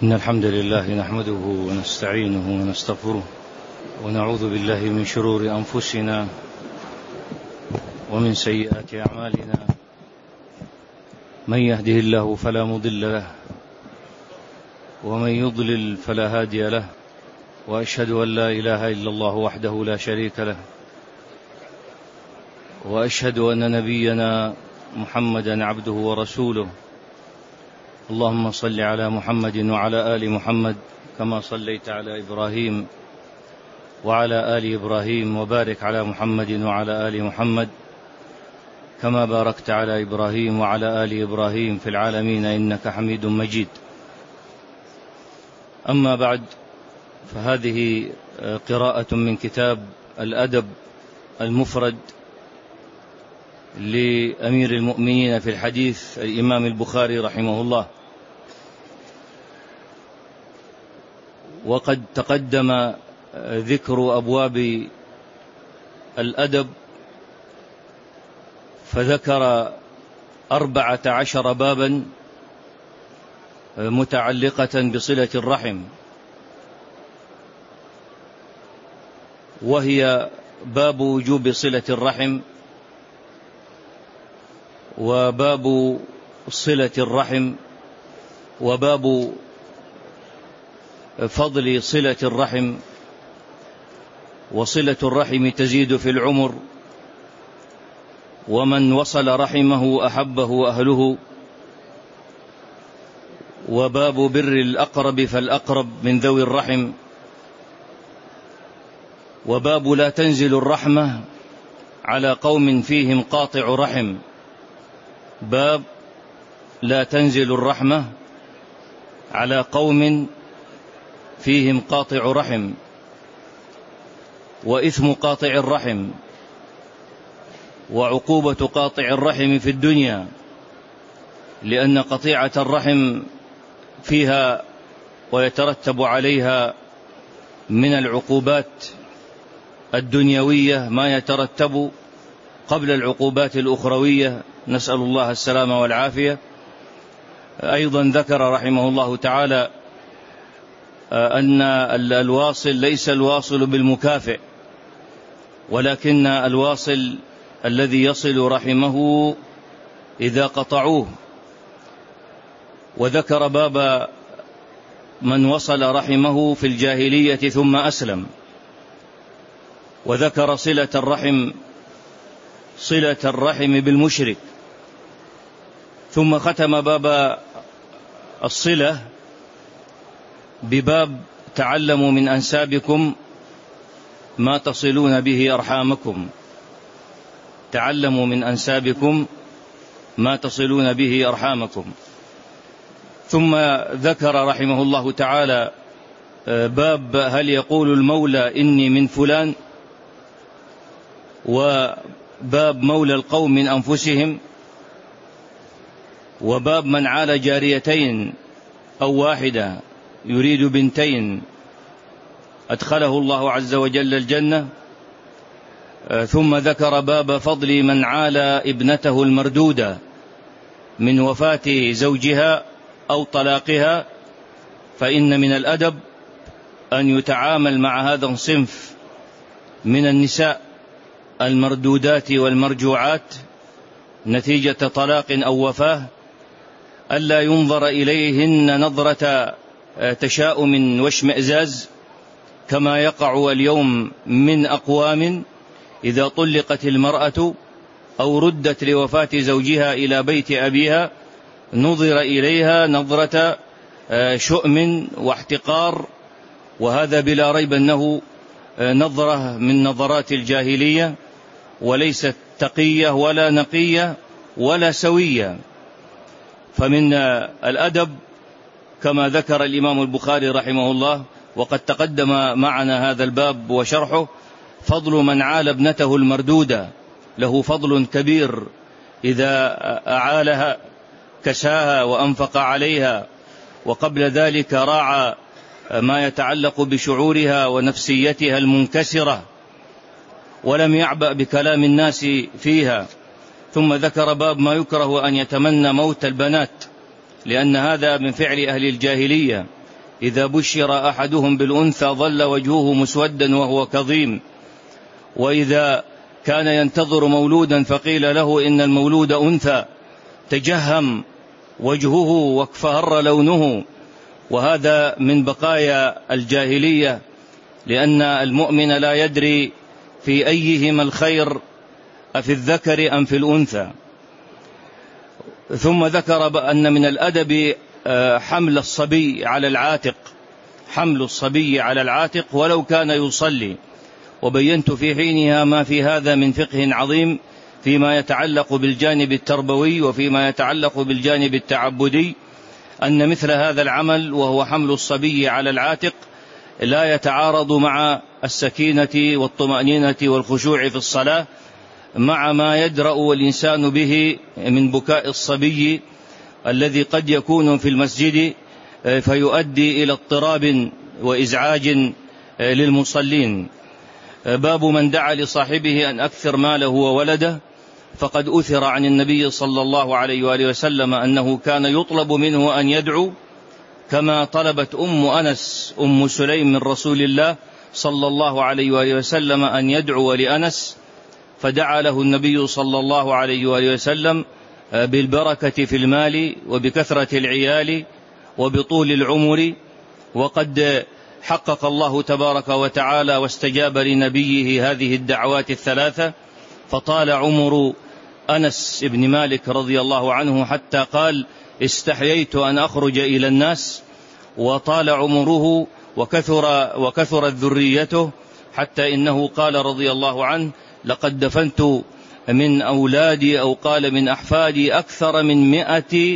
إن الحمد لله نحمده ونستعينه ونستغفره ونعوذ بالله من شرور أنفسنا ومن سيئات أعمالنا. من يهده الله فلا مضل له ومن يضلل فلا هادي له، وأشهد أن لا إله إلا الله وحده لا شريك له، وأشهد أن نبينا محمدا عبده ورسوله. اللهم صل على محمد وعلى آل محمد كما صليت على إبراهيم وعلى آل إبراهيم، وبارك على محمد وعلى آل محمد كما باركت على إبراهيم وعلى آل إبراهيم في العالمين إنك حميد مجيد. أما بعد، فهذه قراءة من كتاب الأدب المفرد لأمير المؤمنين في الحديث الإمام البخاري رحمه الله. وقد تقدم ذكر أبواب الأدب، فذكر 14 بابا متعلقة بصلة الرحم، وهي باب وجوب صلة الرحم، وباب صلة الرحم، وباب فضل صلة الرحم، وصلة الرحم تزيد في العمر، ومن وصل رحمه أحبه أهله، وباب بر الأقرب فالأقرب من ذوي الرحم، وباب لا تنزل الرحمة على قوم فيهم قاطع رحم. باب لا تنزل الرحمة على قوم فيهم قاطع رحم، وإثم قاطع الرحم، وعقوبة قاطع الرحم في الدنيا، لأن قطيعة الرحم فيها ويترتب عليها من العقوبات الدنيوية ما يترتب قبل العقوبات الأخروية، نسأل الله السلامة والعافية. أيضا ذكر رحمه الله تعالى أن الواصل ليس الواصل بالمكافئ، ولكن الواصل الذي يصل رحمه إذا قطعوه. وذكر باب من وصل رحمه في الجاهلية ثم أسلم، وذكر صلة الرحم بالمشرك، ثم ختم باب الصلة بباب تعلموا من أنسابكم ما تصلون به أرحامكم. تعلموا من أنسابكم ما تصلون به أرحامكم. ثم ذكر رحمه الله تعالى باب هل يقول المولى إني من فلان، وباب مولى القوم من أنفسهم، وباب من عال جاريتين أو واحدة يريد بنتين أدخله الله عز وجل الجنة. ثم ذكر باب فضل من عال ابنته المردودة من وفاة زوجها أو طلاقها، فإن من الأدب أن يتعامل مع هذا الصنف من النساء المردودات والمرجوعات نتيجة طلاق أو وفاة، ألا ينظر إليهن نظرة تشاؤم واشمئزاز كما يقع اليوم من أقوام إذا طلقت المرأة أو ردت لوفاة زوجها إلى بيت أبيها نظر إليها نظرة شؤم واحتقار، وهذا بلا ريب أنه نظرة من نظرات الجاهلية، وليست تقية ولا نقية ولا سوية. فمن الأدب كما ذكر الإمام البخاري رحمه الله، وقد تقدم معنا هذا الباب وشرحه، فضل من عال ابنته المردودة، له فضل كبير إذا أعالها كساها وأنفق عليها، وقبل ذلك راعى ما يتعلق بشعورها ونفسيتها المنكسرة، ولم يعبأ بكلام الناس فيها. ثم ذكر باب ما يكره أن يتمنى موت البنات، لأن هذا من فعل أهل الجاهلية، إذا بشر أحدهم بالأنثى ظل وجهه مسودا وهو كظيم، وإذا كان ينتظر مولودا فقيل له إن المولود أنثى تجهم وجهه واكفهر لونه. وهذا من بقايا الجاهلية، لأن المؤمن لا يدري في أيهما الخير، أفي الذكر أم في الأنثى. ثم ذكر أن من الأدب حمل الصبي على العاتق، حمل الصبي على العاتق ولو كان يصلي. وبينت في حينها ما في هذا من فقه عظيم فيما يتعلق بالجانب التربوي وفيما يتعلق بالجانب التعبدي، أن مثل هذا العمل وهو حمل الصبي على العاتق لا يتعارض مع السكينة والطمأنينة والخشوع في الصلاة، مع ما يدرأ الإنسان به من بكاء الصبي الذي قد يكون في المسجد فيؤدي إلى اضطراب وإزعاج للمصلين. باب من دعا لصاحبه أن أكثر ماله وولده، فقد أثر عن النبي صلى الله عليه وآله وسلم أنه كان يطلب منه أن يدعو، كما طلبت أنس أم سليم من رسول الله صلى الله عليه وآله وسلم أن يدعو لأنس، فدعا له النبي صلى الله عليه وآله وسلم بالبركة في المال وبكثرة العيال وبطول العمر. وقد حقق الله تبارك وتعالى واستجاب لنبيه هذه الدعوات الثلاثة، فطال عمر أنس بن مالك رضي الله عنه حتى قال استحييت أن أخرج إلى الناس، وطال عمره وكثرت ذريته، حتى إنه قال رضي الله عنه لقد دفنت من أولادي أو قال من أحفادي أكثر من 100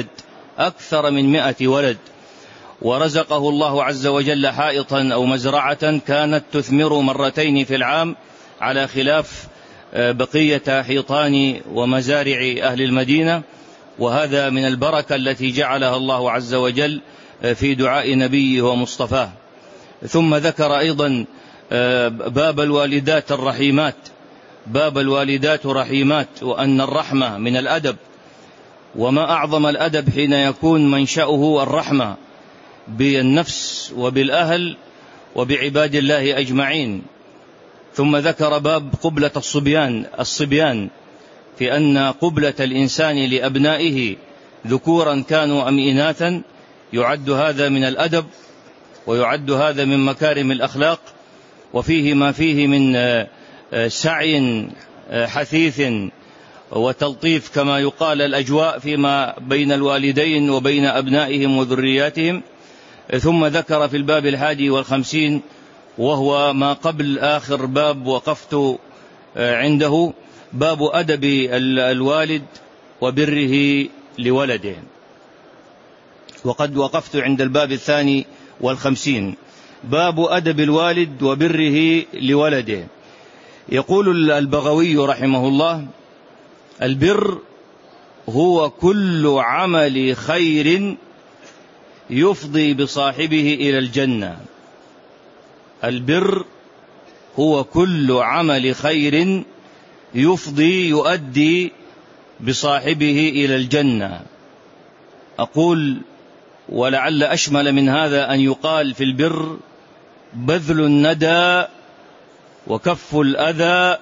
ولد. ورزقه الله عز وجل حائطا أو مزرعة كانت تثمر مرتين في العام، على خلاف بقية حيطان ومزارع أهل المدينة. وهذا من البركة التي جعلها الله عز وجل في دعاء نبيه ومصطفاه. ثم ذكر أيضا باب الوالدات الرحيمات، باب الوالدات رحيمات، وأن الرحمة من الأدب، وما أعظم الأدب حين يكون منشأه الرحمة بالنفس وبالأهل وبعباد الله أجمعين. ثم ذكر باب قبلة الصبيان في أن قبلة الإنسان لأبنائه ذكورا كانوا أم إناثا يعد هذا من الأدب، ويعد هذا من مكارم الأخلاق، وفيه ما فيه من سعي حثيث وتلطيف كما يقال الأجواء فيما بين الوالدين وبين أبنائهم وذرياتهم. ثم ذكر في الباب 51 وهو ما قبل آخر باب وقفت عنده، باب أدب الوالد وبره لولده، وقد وقفت عند الباب 52 باب أدب الوالد وبره لولده. يقول البغوي رحمه الله البر هو كل عمل خير يفضي بصاحبه إلى الجنة. البر هو كل عمل خير يؤدي بصاحبه إلى الجنة. أقول ولعل أشمل من هذا أن يقال في البر بذل الندى وكف الأذى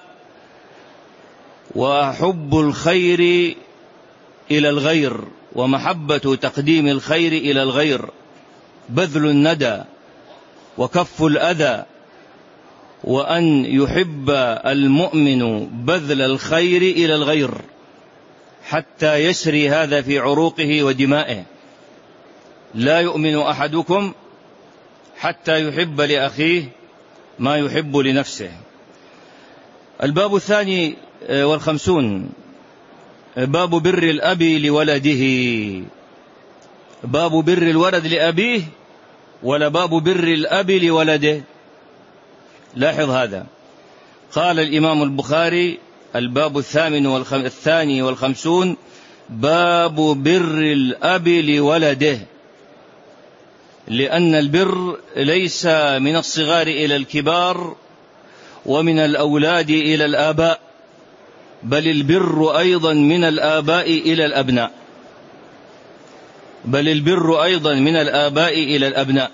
وحب الخير إلى الغير ومحبة تقديم الخير إلى الغير. بذل الندى وكف الأذى، وأن يحب المؤمن بذل الخير إلى الغير حتى يسري هذا في عروقه ودمائه. لا يؤمن أحدكم حتى يحب لأخيه ما يحب لنفسه. الباب 52 باب بر الأب لولده. باب بر الولد لأبيه ولا باب بر الأب لولده؟ لاحظ هذا. قال الإمام البخاري الباب 52 باب بر الأب لولده، لأن البر ليس من الصغار إلى الكبار ومن الأولاد إلى الآباء، بل البر أيضا من الآباء إلى الأبناء. بل البر أيضا من الآباء إلى الأبناء.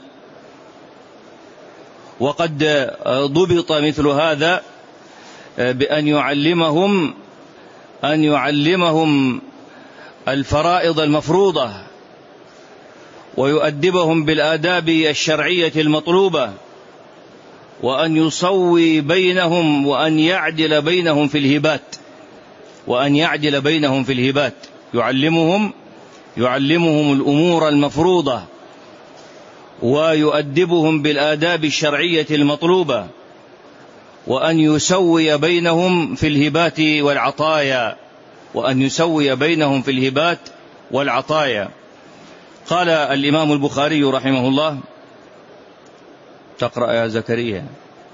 وقد ضبط مثل هذا بأن يعلمهم الفرائض المفروضة، ويؤدبهم بالآداب الشرعية المطلوبة، وأن يصوي بينهم وأن يعدل بينهم في الهبات، يعلمهم الأمور المفروضة، ويؤدبهم بالآداب الشرعية المطلوبة، وأن يسوي بينهم في الهبات والعطايا. قال الإمام البخاري رحمه الله، تقرأ يا زكريا.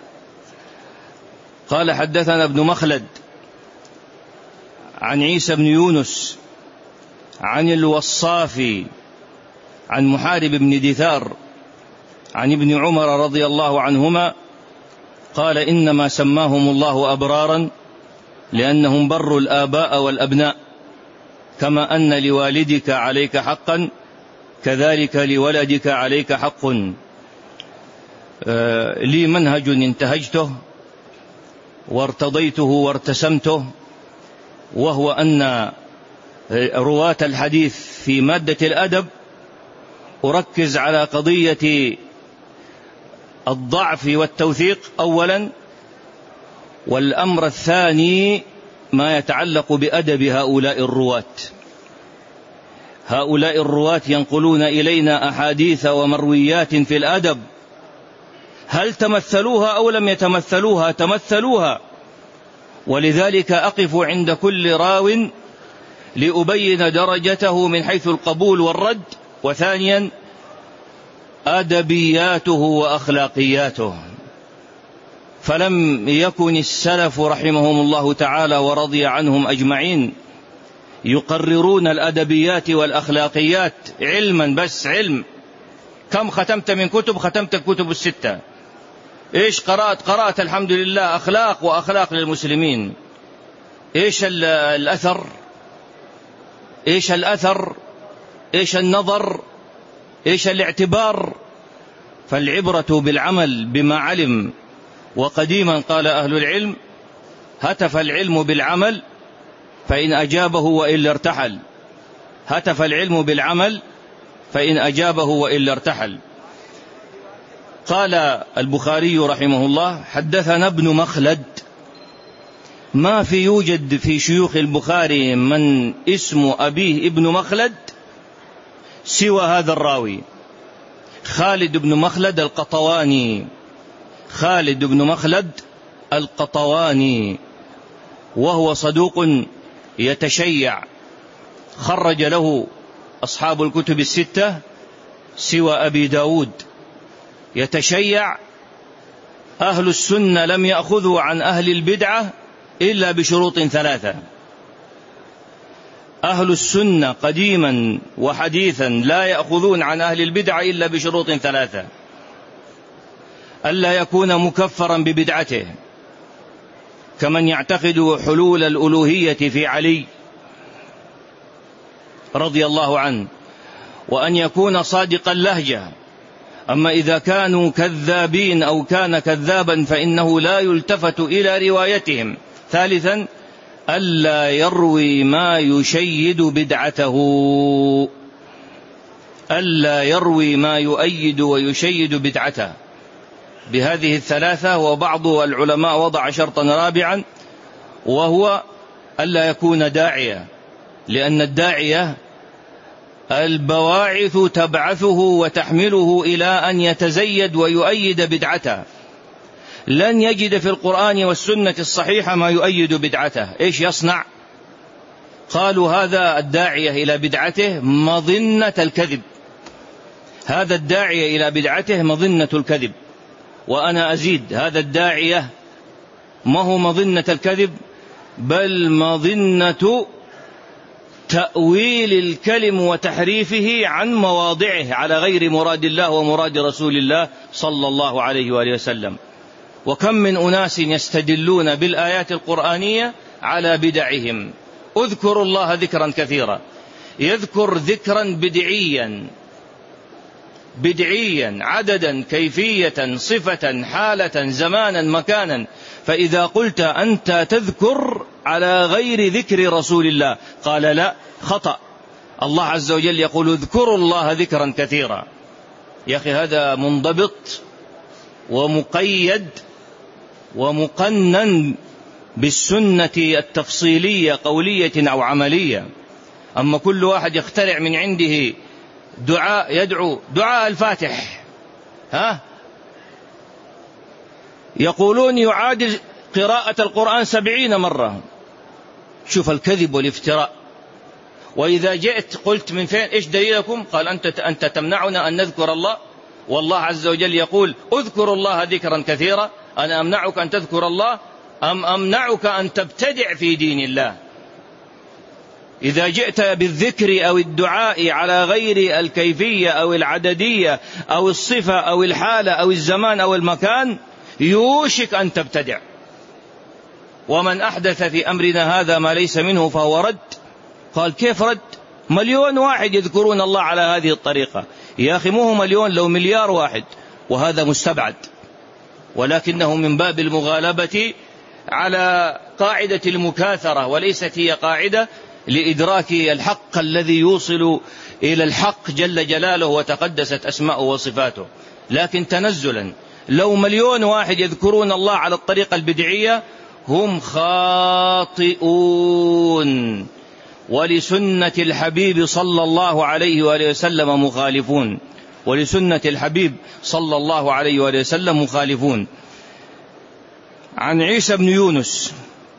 قال: حدثنا ابن مخلد عن عيسى بن يونس عن الوصافي عن محارب بن دثار عن ابن عمر رضي الله عنهما قال: إنما سماهم الله أبرارا لأنهم بروا الآباء والأبناء، كما أن لوالدك عليك حقا كذلك لولدك عليك حق. لي منهج انتهجته وارتضيته وارتسمته، وهو أن رواة الحديث في مادة الأدب أركز على قضية الضعف والتوثيق أولا، والأمر الثاني ما يتعلق بأدب هؤلاء الرواة ينقلون إلينا أحاديث ومرويات في الأدب، هل تمثلوها أو لم يتمثلوها؟ تمثلوها، ولذلك أقف عند كل راو لأبين درجته من حيث القبول والرد، وثانيا أدبياته وأخلاقياته. فلم يكن السلف رحمهم الله تعالى ورضي عنهم أجمعين يقررون الأدبيات والأخلاقيات علما بس، علم. كم ختمت من كتب؟ ختمت الكتب 6. إيش قرأت الحمد لله أخلاق وأخلاق للمسلمين. إيش الأثر؟ إيش النظر؟ إيش الاعتبار؟ فالعبرة بالعمل بما علم. وقديما قال أهل العلم: هتف العلم بالعمل فإن أجابه وإلا ارتحل. هتف العلم بالعمل فإن أجابه وإلا ارتحل. قال البخاري رحمه الله: حدثنا ابن مخلد. ما في يوجد في شيوخ البخاري من اسم أبيه ابن مخلد سوى هذا الراوي، خالد بن مخلد القطواني، وهو صدوق يتشيع، خرج له أصحاب الكتب 6 سوى أبي داود. يتشيع. أهل السنة لم يأخذوا عن أهل البدعة إلا بشروط 3. أهل السنة قديما وحديثا لا يأخذون عن أهل البدعة إلا بشروط 3: ألا يكون مكفرا ببدعته كمن يعتقد حلول الألوهية في علي رضي الله عنه، وأن يكون صادق اللهجة. أما إذا كانوا كذابين أو كان كذابا فإنه لا يلتفت إلى روايتهم. ثالثا: ألا يروي ما يشيد بدعته، ألا يروي ما يؤيد ويشيد بدعته. بهذه 3. وبعض العلماء وضع شرطا رابعا، وهو ألا يكون داعية، لأن الداعية البواعث تبعثه وتحمله إلى أن يتزيد ويؤيد بدعته. لن يجد في القرآن والسنة الصحيحة ما يؤيد بدعته. إيش يصنع؟ قالوا: هذا الداعية إلى بدعته مظنة الكذب، هذا الداعية إلى بدعته مظنة الكذب. وأنا أزيد: هذا الداعية ما هو مظنة الكذب، بل مظنة تأويل الكلم وتحريفه عن مواضعه على غير مراد الله ومراد رسول الله صلى الله عليه وآله وسلم. وكم من أناس يستدلون بالآيات القرآنية على بدعهم. اذكروا الله ذكرا كثيرا. يذكر ذكرا بدعيا عددا كيفية صفة حالة زمانا مكانا، فإذا قلت أنت تذكر على غير ذكر رسول الله قال لا، خطأ. الله عز وجل يقول اذكروا الله ذكرا كثيرا. يا أخي هذا منضبط ومقيد ومقنن بالسنة التفصيلية قولية أو عملية. أما كل واحد يخترع من عنده دعاء يدعو دعاء الفاتح، يقولون يعادل قراءة القرآن 70 مرة. شوف الكذب والافتراء. وإذا جئت قلت من فين إيش دليلكم؟ قال أنت تمنعنا أن نذكر الله، والله عز وجل يقول اذكروا الله ذكرا كثيرا. أنا أمنعك أن تذكر الله أم أمنعك أن تبتدع في دين الله؟ إذا جئت بالذكر أو الدعاء على غير الكيفية أو العددية أو الصفة أو الحالة أو الزمان أو المكان يوشك أن تبتدع. ومن أحدث في أمرنا هذا ما ليس منه فهو رد. قال كيف رد؟ 1,000,000 واحد يذكرون الله على هذه الطريقة. يا أخي مو 1,000,000، لو 1,000,000,000 واحد، وهذا مستبعد، ولكنه من باب المغالبة على قاعدة المكاثرة، وليست هي قاعدة لإدراك الحق الذي يوصل إلى الحق جل جلاله وتقدست أسماءه وصفاته. لكن تنزلا لو 1,000,000 واحد يذكرون الله على الطريقة البدعية هم خاطئون، ولسنة الحبيب صلى الله عليه وآله وسلم مخالفون، ولسنة الحبيب صلى الله عليه وآله وسلم مخالفون. عن عيسى بن يونس،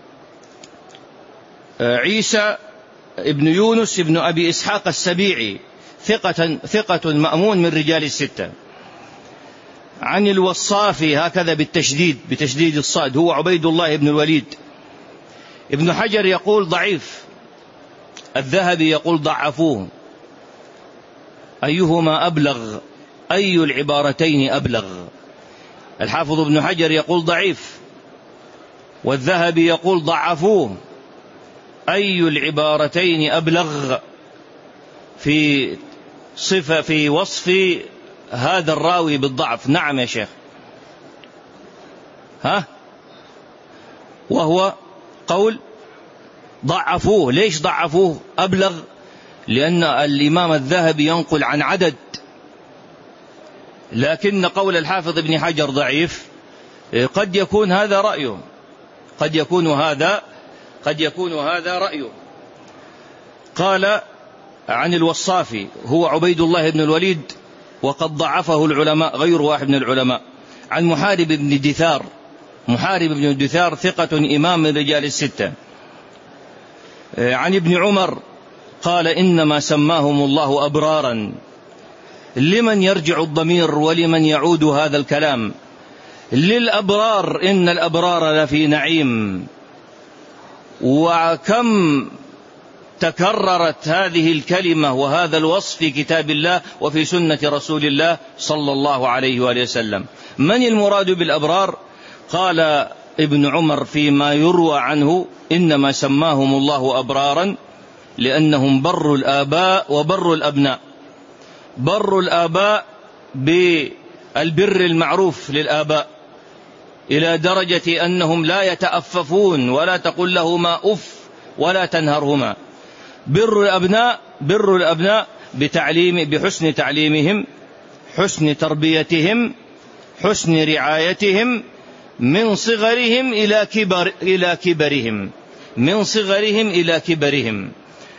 عيسى ابن يونس ابن أبي إسحاق السبيعي، ثقة مأمون من رجال الستة. عن الوصافي هكذا بتشديد الصاد، هو عبيد الله بن الوليد. ابن حجر يقول ضعيف، الذهبي يقول ضعفوه. أيهما أبلغ؟ أي العبارتين أبلغ؟ الحافظ ابن حجر يقول ضعيف، والذهبي يقول ضعفوه. أي العبارتين أبلغ في صفة في وصف هذا الراوي بالضعف؟ نعم يا شيخ، وهو قول ضعفوه. ليش ضعفوه أبلغ؟ لأن الإمام الذهبي ينقل عن عدد، لكن قول الحافظ ابن حجر ضعيف. قد يكون هذا رأيه، قد يكون هذا رأيه. قال عن الوصافي هو عبيد الله بن الوليد، وقد ضعفه العلماء غير واحد من العلماء. عن محارب بن دثار، محارب بن دثار ثقة إمام من رجال الستة. عن ابن عمر قال إنما سماهم الله أبرارا. لمن يرجع الضمير ولمن يعود هذا الكلام؟ للأبرار، إن الأبرار لفي نعيم. وكم تكررت هذه الكلمة وهذا الوصف في كتاب الله وفي سنة رسول الله صلى الله عليه وآله وسلم. من المراد بالأبرار؟ قال ابن عمر فيما يروى عنه إنما سماهم الله أبرارا لأنهم بروا الآباء وبروا الأبناء. بروا الآباء بالبر المعروف للآباء إلى درجة أنهم لا يتأففون ولا تقول لهما أف ولا تنهرهما. بر الأبناء بحسن تعليمهم، حسن تربيتهم، حسن رعايتهم من صغرهم إلى كبرهم، من صغرهم إلى كبرهم.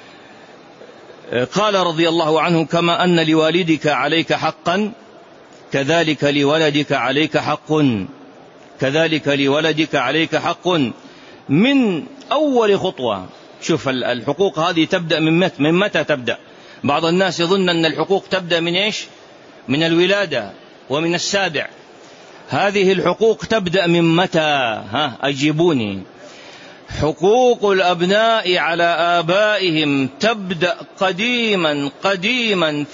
قال رضي الله عنه كما أن لوالدك عليك حقا كذلك لولدك عليك حق، كذلك لولدك عليك حق. من أول خطوة. شوف الحقوق هذه تبدأ من متى تبدأ؟ بعض الناس يظن أن الحقوق تبدأ من إيش؟ من الولادة ومن السابع. هذه الحقوق تبدأ من متى؟ أجيبوني. حقوق الأبناء على آبائهم تبدأ قديما.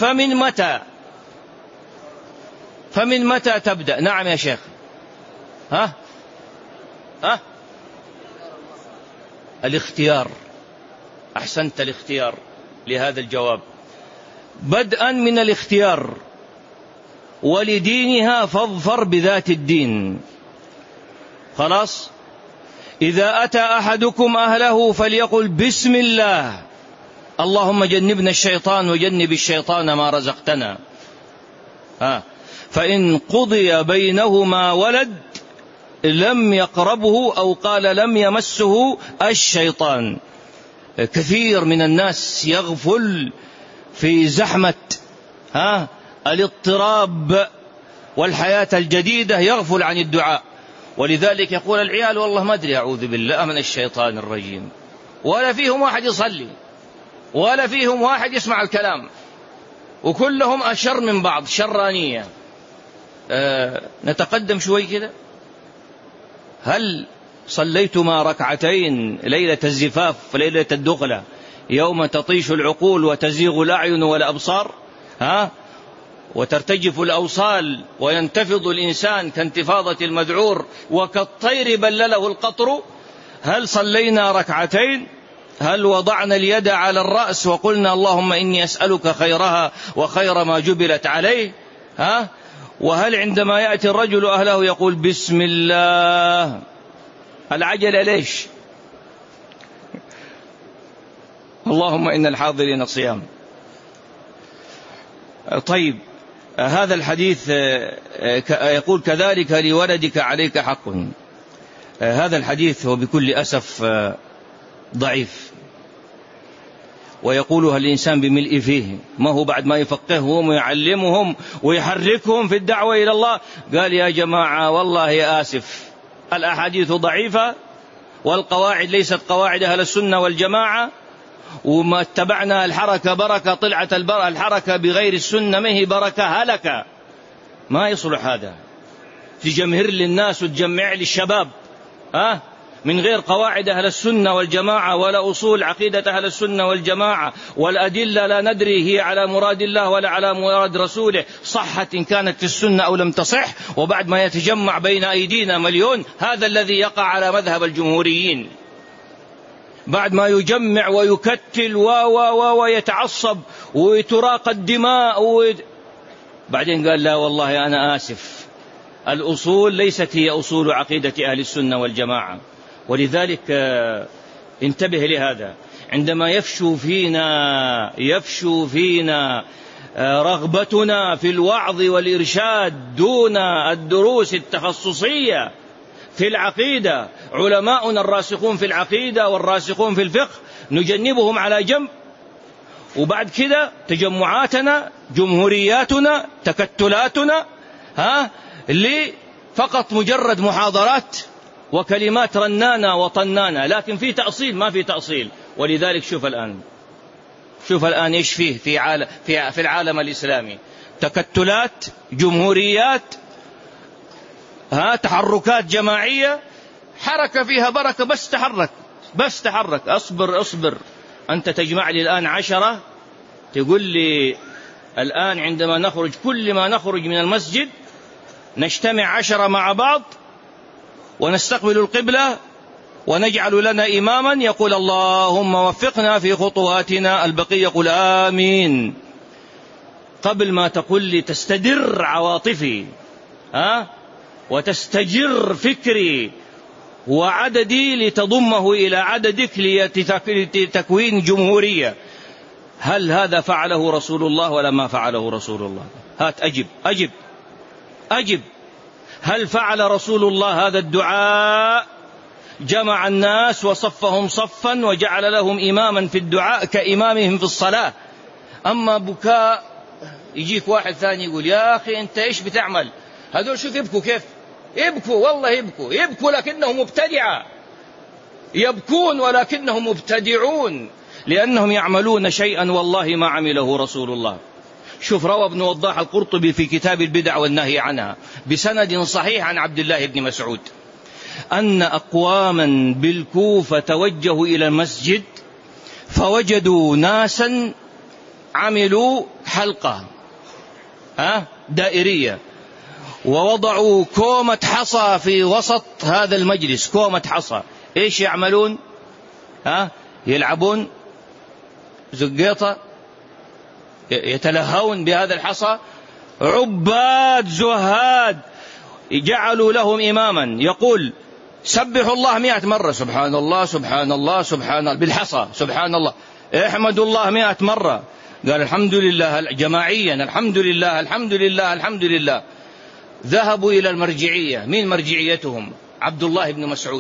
فمن متى تبدأ؟ نعم يا شيخ. الاختيار. أحسنت، الاختيار. لهذا الجواب. بدءا من الاختيار: ولدينها فاظفر بذات الدين. خلاص، إذا أتى أحدكم أهله فليقل بسم الله، اللهم جنبنا الشيطان وجنب الشيطان ما رزقتنا. فإن قضي بينهما ولد لم يقربه، أو قال لم يمسه الشيطان. كثير من الناس يغفل في زحمة الاضطراب والحياة الجديدة، يغفل عن الدعاء، ولذلك يقول العيال والله ما أدري، أعوذ بالله من الشيطان الرجيم، ولا فيهم واحد يصلي ولا فيهم واحد يسمع الكلام، وكلهم أشر من بعض، شرانية. نتقدم شوي كده. هل صليتما ركعتين ليلة الزفاف ليلة الدخلة يوم تطيش العقول وتزيغ الأعين والأبصار وترتجف الأوصال وينتفض الإنسان كانتفاضة المذعور وكالطير بلله القطر؟ هل صلينا ركعتين؟ هل وضعنا اليد على الرأس وقلنا اللهم إني أسألك خيرها وخير ما جبلت عليه؟ وهل عندما يأتي الرجل أهله يقول بسم الله؟ العجلة ليش؟ اللهم إن الحاضرين صيام. طيب، هذا الحديث يقول كذلك لولدك عليك حق. هذا الحديث هو بكل أسف ضعيف، ويقولها الإنسان بملء فيه، ما هو بعد ما يفقههم ويعلمهم ويحركهم في الدعوة إلى الله قال يا جماعة والله يا آسف، الأحاديث ضعيفة والقواعد ليست قواعد أهل السنة والجماعة، وما اتبعنا الحركة بركة، طلعت الحركة بغير السنة ما هي بركة، هلكة. ما يصلح هذا، تجمهر للناس وتجمع للشباب من غير قواعد أهل السنة والجماعة ولا أصول عقيدة أهل السنة والجماعة، والأدلة لا ندري هي على مراد الله ولا على مراد رسوله، صحت إن كانت في السنة أو لم تصح، وبعد ما يتجمع بين أيدينا مليون. هذا الذي يقع على مذهب الجمهوريين، بعد ما يجمع ويكتل ويتعصب ويتراق الدماء بعدين قال لا والله أنا آسف، الأصول ليست هي أصول عقيدة أهل السنة والجماعة. ولذلك انتبه لهذا، عندما يفشو فينا رغبتنا في الوعظ والإرشاد دون الدروس التخصصية في العقيدة، علماؤنا الراسخون في العقيدة والراسخون في الفقه نجنبهم على جنب، وبعد كده تجمعاتنا جمهورياتنا تكتلاتنا فقط مجرد محاضرات وكلمات رنانة وطنانة، لكن في تأصيل ما في تأصيل. ولذلك شوف الآن إيش فيه في العالم الإسلامي، تكتلات، جمهوريات، تحركات جماعية، حركة فيها بركة، بس تحرك. أصبر أنت تجمع لي الآن 10، تقول لي الآن عندما نخرج، كل ما نخرج من المسجد نجتمع 10 مع بعض ونستقبل القبلة ونجعل لنا إماما يقول اللهم وفقنا في خطواتنا، البقية يقول آمين. قبل ما تقول لي تستدر عواطفي وتستجر فكري وعددي لتضمه إلى عددك لتكوين جمهورية، هل هذا فعله رسول الله ولا ما فعله رسول الله؟ هات أجب. هل فعل رسول الله هذا الدعاء؟ جمع الناس وصفهم صفا وجعل لهم إماما في الدعاء كإمامهم في الصلاة. أما بكاء، يجيك واحد ثاني يقول يا أخي أنت إيش بتعمل؟ هذول شوف يبكوا كيف يبكوا، والله يبكوا لكنهم مبتدعة، يبكون ولكنهم مبتدعون، لأنهم يعملون شيئا والله ما عمله رسول الله. شوف، روى ابن وضاح القرطبي في كتاب البدع والنهي عنها بسند صحيح عن عبد الله بن مسعود أن أقواما بالكوفة توجهوا إلى المسجد فوجدوا ناسا عملوا حلقة دائرية ووضعوا كومة حصى في وسط هذا المجلس، كومة حصى. إيش يعملون؟ يلعبون زقيطة يتلهون بهذا الحصى. عباد زهاد جعلوا لهم إماما يقول سبحوا الله 100 مرة، سبحان الله سبحان الله سبحان الله بالحصى، سبحان الله. احمدوا الله 100 مرة، قال الحمد لله جماعيا، الحمد لله الحمد لله الحمد لله. ذهبوا إلى المرجعية. مين مرجعيتهم؟ عبد الله بن مسعود،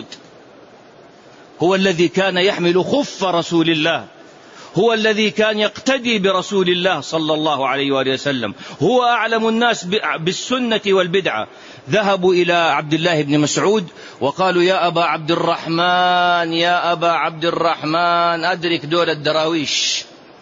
هو الذي كان يحمل خف رسول الله، هو الذي كان يقتدي برسول الله صلى الله عليه وآله وسلم، هو أعلم الناس بالسنة والبدعة. ذهبوا إلى عبد الله بن مسعود وقالوا يا أبا عبد الرحمن، يا أبا عبد الرحمن، أدرك دور الدراويش،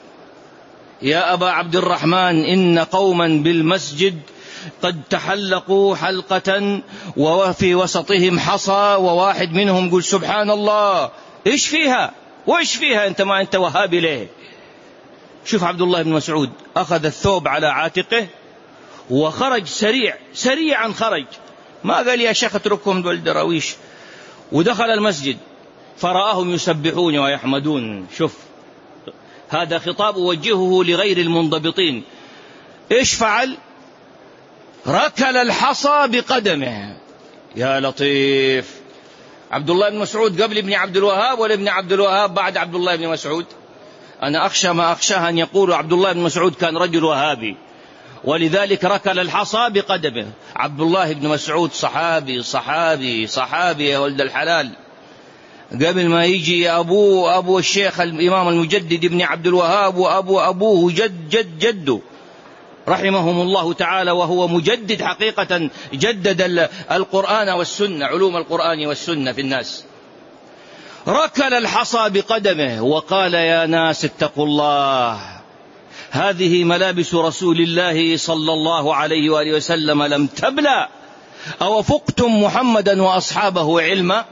يا أبا عبد الرحمن إن قوما بالمسجد قد تحلقوا حلقة وفي وسطهم حصى وواحد منهم يقول سبحان الله. إيش فيها؟ وإيش فيها؟ أنت ما أنت وهابي ليه؟ شوف عبد الله بن مسعود أخذ الثوب على عاتقه وخرج سريعا خرج، ما قال يا شيخ اتركهم دول دراويش، ودخل المسجد فرآهم يسبحون ويحمدون. شوف هذا خطاب وجهه لغير المنضبطين. إيش فعل؟ ركل الحصى بقدمه. يا لطيف. عبد الله بن مسعود قبل ابن عبد الوهاب ولا ابن عبد الوهاب بعد عبد الله بن مسعود؟ أنا أخشى ما أخشى أن يقولوا عبد الله بن مسعود كان رجل وهابي ولذلك ركل الحصى بقدمه. عبد الله بن مسعود صحابي صحابي صحابي يا ولد الحلال. قبل ما يجي أبو الشيخ الإمام المجدد ابن عبد الوهاب وأبوه جده رحمهم الله تعالى، وهو مجدد حقيقة، جدد القرآن والسنة، علوم القرآن والسنة في الناس. ركل الحصى بقدمه وقال يا ناس اتقوا الله، هذه ملابس رسول الله صلى الله عليه وآله وسلم لم تبلى، أو فقتم محمدا وأصحابه علما،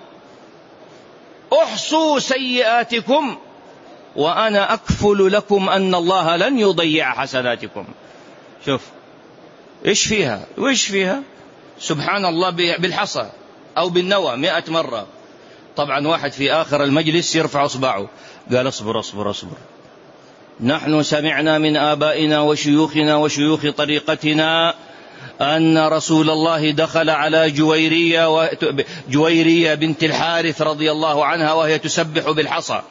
احصوا سيئاتكم وأنا أكفل لكم أن الله لن يضيع حسناتكم. شوف إيش فيها وإيش فيها؟ سبحان الله بالحصى أو بالنوى 100 مرة. طبعا واحد في آخر المجلس يرفع أصبعه قال اصبر اصبر اصبر، نحن سمعنا من آبائنا وشيوخنا وشيوخ طريقتنا أن رسول الله دخل على جويرية بنت الحارث رضي الله عنها وهي تسبح بالحصى،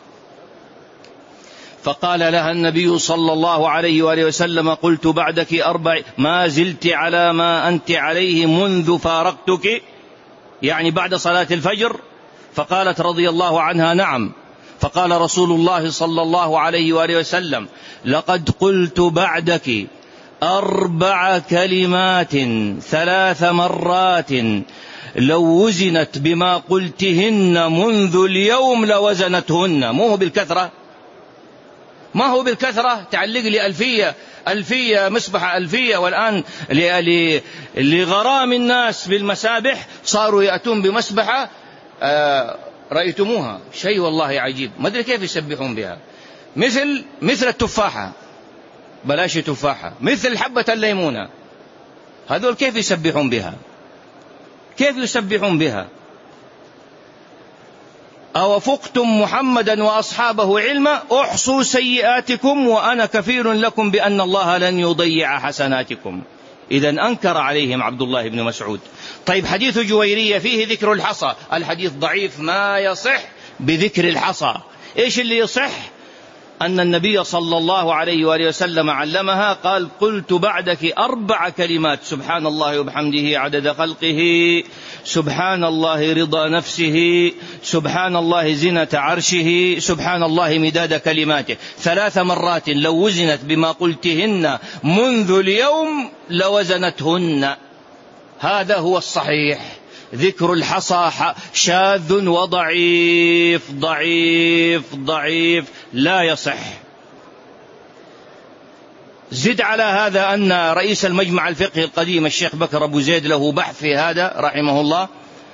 فقال لها النبي صلى الله عليه وآله وسلم قلت بعدك 4 ما زلت على ما أنت عليه منذ فارقتك، يعني بعد صلاة الفجر؟ فقالت رضي الله عنها نعم. فقال رسول الله صلى الله عليه وآله وسلم لقد قلت بعدك 4 كلمات 3 مرات لو وزنت بما قلتهن منذ اليوم لوزنتهن. مو بالكثرة، ما هو بالكثرة. تعلق لي ألفية مسبحة ألفية، والآن لغرام الناس بالمسابح صاروا يأتون بمسبحة رأيتموها شيء والله عجيب، ما أدري كيف يسبحون بها، مثل التفاحة، بلاش تفاحة، مثل حبة الليمونة. هذول كيف يسبحون بها؟ كيف يسبحون بها؟ أو فقتم محمدا وأصحابه علما احصوا سيئاتكم وأنا كفيل لكم بأن الله لن يضيع حسناتكم. إذن أنكر عليهم عبد الله بن مسعود. طيب حديث جويرية فيه ذكر الحصى، الحديث ضعيف ما يصح بذكر الحصى. إيش اللي يصح؟ أن النبي صلى الله عليه وآله وسلم علمها، قال قلت بعدك 4 كلمات سبحان الله وبحمده عدد خلقه، سبحان الله رضا نفسه، سبحان الله زنة عرشه، سبحان الله مداد كلماته، 3 مرات لو وزنت بما قلتهن منذ اليوم لوزنتهن. هذا هو الصحيح. ذكر الحصى شاذ وضعيف ضعيف ضعيف لا يصح. زد على هذا أن رئيس المجمع الفقهي القديم الشيخ بكر أبو زيد له بحث في هذا رحمه الله،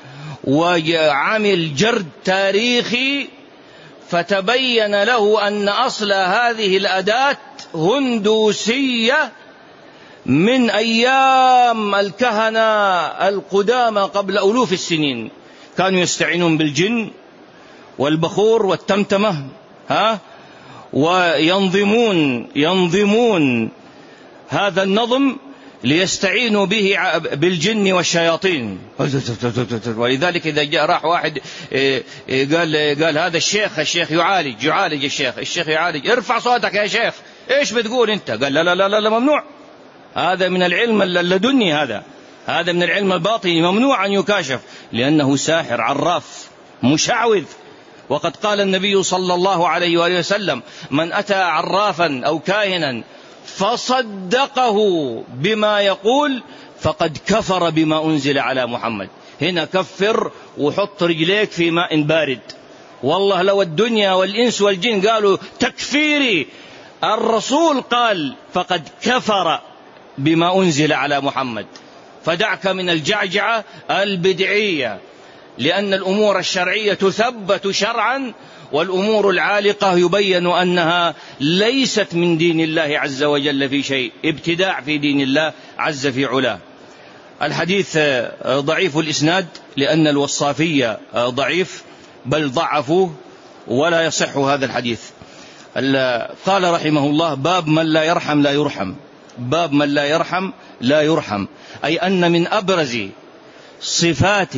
وعمل جرد تاريخي فتبين له أن أصل هذه الأداة هندوسية من أيام الكهنة القدامى قبل ألوف السنين، كانوا يستعينون بالجن والبخور والتمتمة وينظمون هذا النظم ليستعينوا به بالجن والشياطين. ولذلك إذا جاء راح واحد قال هذا الشيخ يعالج الشيخ يعالج، ارفع صوتك يا شيخ، ايش بتقول انت؟ قال لا لا لا لا ممنوع، هذا من العلم اللدني، هذا من العلم الباطني، ممنوع أن يكاشف، لأنه ساحر عراف مشعوذ. وقد قال النبي صلى الله عليه وآله وسلم: من أتى عرافا أو كاهنا فصدقه بما يقول فقد كفر بما أنزل على محمد. هنا كفر وحط رجليك في ماء بارد. والله لو الدنيا والإنس والجن قالوا تكفيري، الرسول قال فقد كفر بما أنزل على محمد. فدعك من الجعجعة البدعية، لأن الأمور الشرعية تثبت شرعا، والأمور العالقة يبين أنها ليست من دين الله عز وجل في شيء، ابتداع في دين الله عز في علاه. الحديث ضعيف الإسناد، لأن الوصافية ضعيف، بل ضعفوه ولا يصح هذا الحديث. قال رحمه الله: باب من لا يرحم لا يرحم. باب من لا يرحم لا يرحم، أي أن من أبرز صفات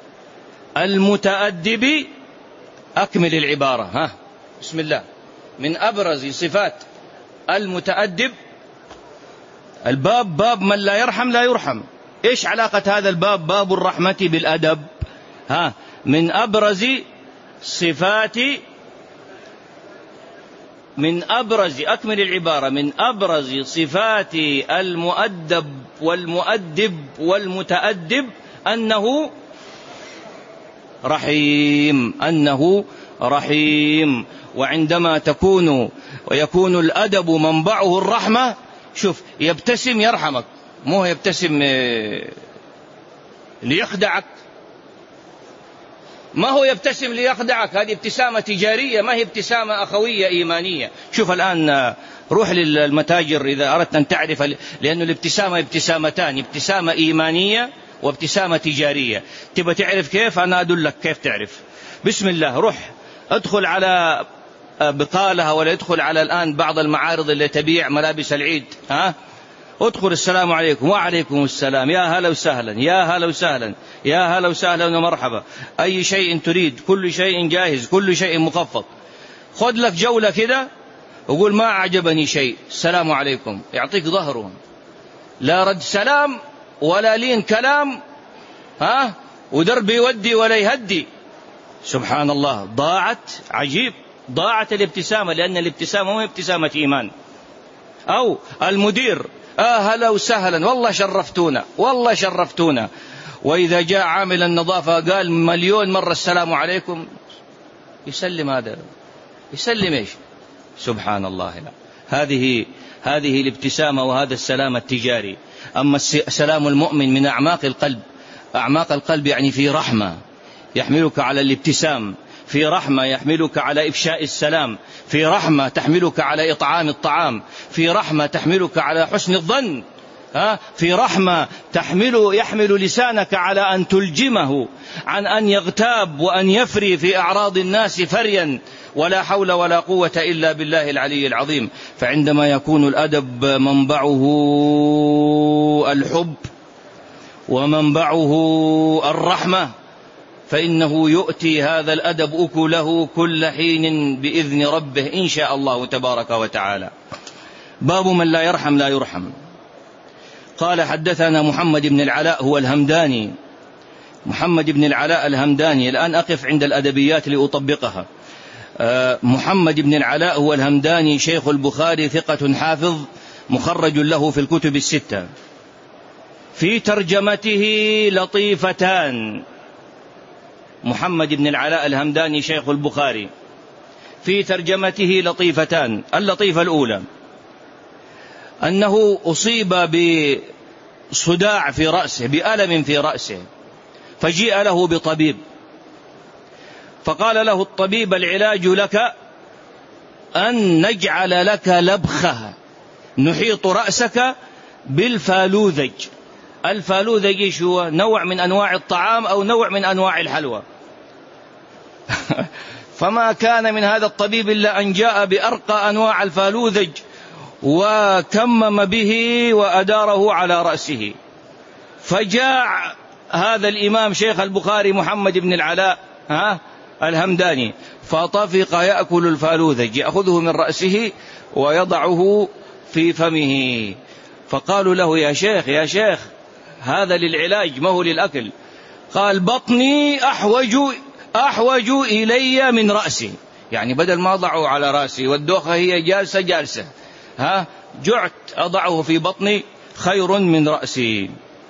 المتأدب، أكمل العبارة، بسم الله، من أبرز صفات المتأدب الباب باب من لا يرحم لا يرحم. إيش علاقة هذا الباب باب الرحمة بالأدب؟ من أبرز صفات، من أبرز، أكمل العبارة، من أبرز صفات المؤدب والمؤدب والمتأدب أنه رحيم. وعندما ويكون الأدب منبعه الرحمة، شوف، يبتسم يرحمك، مو يبتسم ليخدعك، ما هو يبتسم ليخدعك، هذه ابتسامة تجارية، ما هي ابتسامة أخوية إيمانية. شوف الآن، روح للمتاجر إذا أردت أن تعرف، لأن الابتسامة ابتسامتان: ابتسامة إيمانية وابتسامة تجارية. تبى تعرف كيف؟ أنا أدلك كيف تعرف. بسم الله، روح ادخل على بقالها، ولا ادخل على الآن بعض المعارض اللي تبيع ملابس العيد، ادخل: السلام عليكم. وعليكم السلام، يا هلا وسهلا، يا هلا وسهلا، يا هلا وسهلا ومرحبا، أي شيء تريد، كل شيء جاهز، كل شيء مخفض. خذ لك جولة كده وقول: ما أعجبني شيء، السلام عليكم. يعطيك ظهره، لا رد سلام ولا لين كلام، ودرب يودي ولا يهدي. سبحان الله، ضاعت الابتسامة، لأن الابتسامة مو ابتسامة إيمان. أو المدير: هلا وسهلا، والله شرفتونا. وإذا جاء عامل النظافة قال 1,000,000 مرة السلام عليكم، يسلم إيش؟ سبحان الله. لا. هذه الابتسامة وهذا السلام التجاري. أما سلام المؤمن من أعماق القلب، يعني في رحمة يحملك على الابتسام، في رحمة يحملك على إفشاء السلام، في رحمة تحملك على إطعام الطعام، في رحمة تحملك على حسن الظن، في رحمة يحمل لسانك على أن تلجمه عن أن يغتاب وأن يفري في أعراض الناس فريا، ولا حول ولا قوة إلا بالله العلي العظيم. فعندما يكون الأدب منبعه الحب ومنبعه الرحمة، فإنه يؤتي هذا الأدب أكله كل حين بإذن ربه إن شاء الله تبارك وتعالى. باب من لا يرحم لا يرحم. قال: حدثنا محمد بن العلاء هو الهمداني، محمد بن العلاء الهمداني. الآن أقف عند الأدبيات لأطبقها. محمد بن العلاء هو الهمداني، شيخ البخاري، ثقة حافظ، مخرج له في الكتب الستة. في ترجمته لطيفتان. محمد بن العلاء الهمداني شيخ البخاري، في ترجمته لطيفتان. اللطيفة الأولى أنه أصيب بصداع في رأسه، بألم في رأسه، فجيء له بطبيب، فقال له الطبيب: العلاج لك أن نجعل لك لبخة نحيط رأسك بالفالوذج. الفالوذج هو نوع من أنواع الطعام أو نوع من أنواع الحلوى. فما كان من هذا الطبيب إلا أن جاء بأرقى أنواع الفالوذج وكمم به وأداره على رأسه. فجاء هذا الإمام شيخ البخاري محمد بن العلاء الهمداني فطفق يأكل الفالوذج، يأخذه من رأسه ويضعه في فمه. فقالوا له يا شيخ هذا للعلاج ما هو للأكل. قال بطني أحوج إلي من رأسي، يعني بدل ما أضعه على رأسي والدوخة هي جالسة جعت أضعه في بطني خير من رأسي.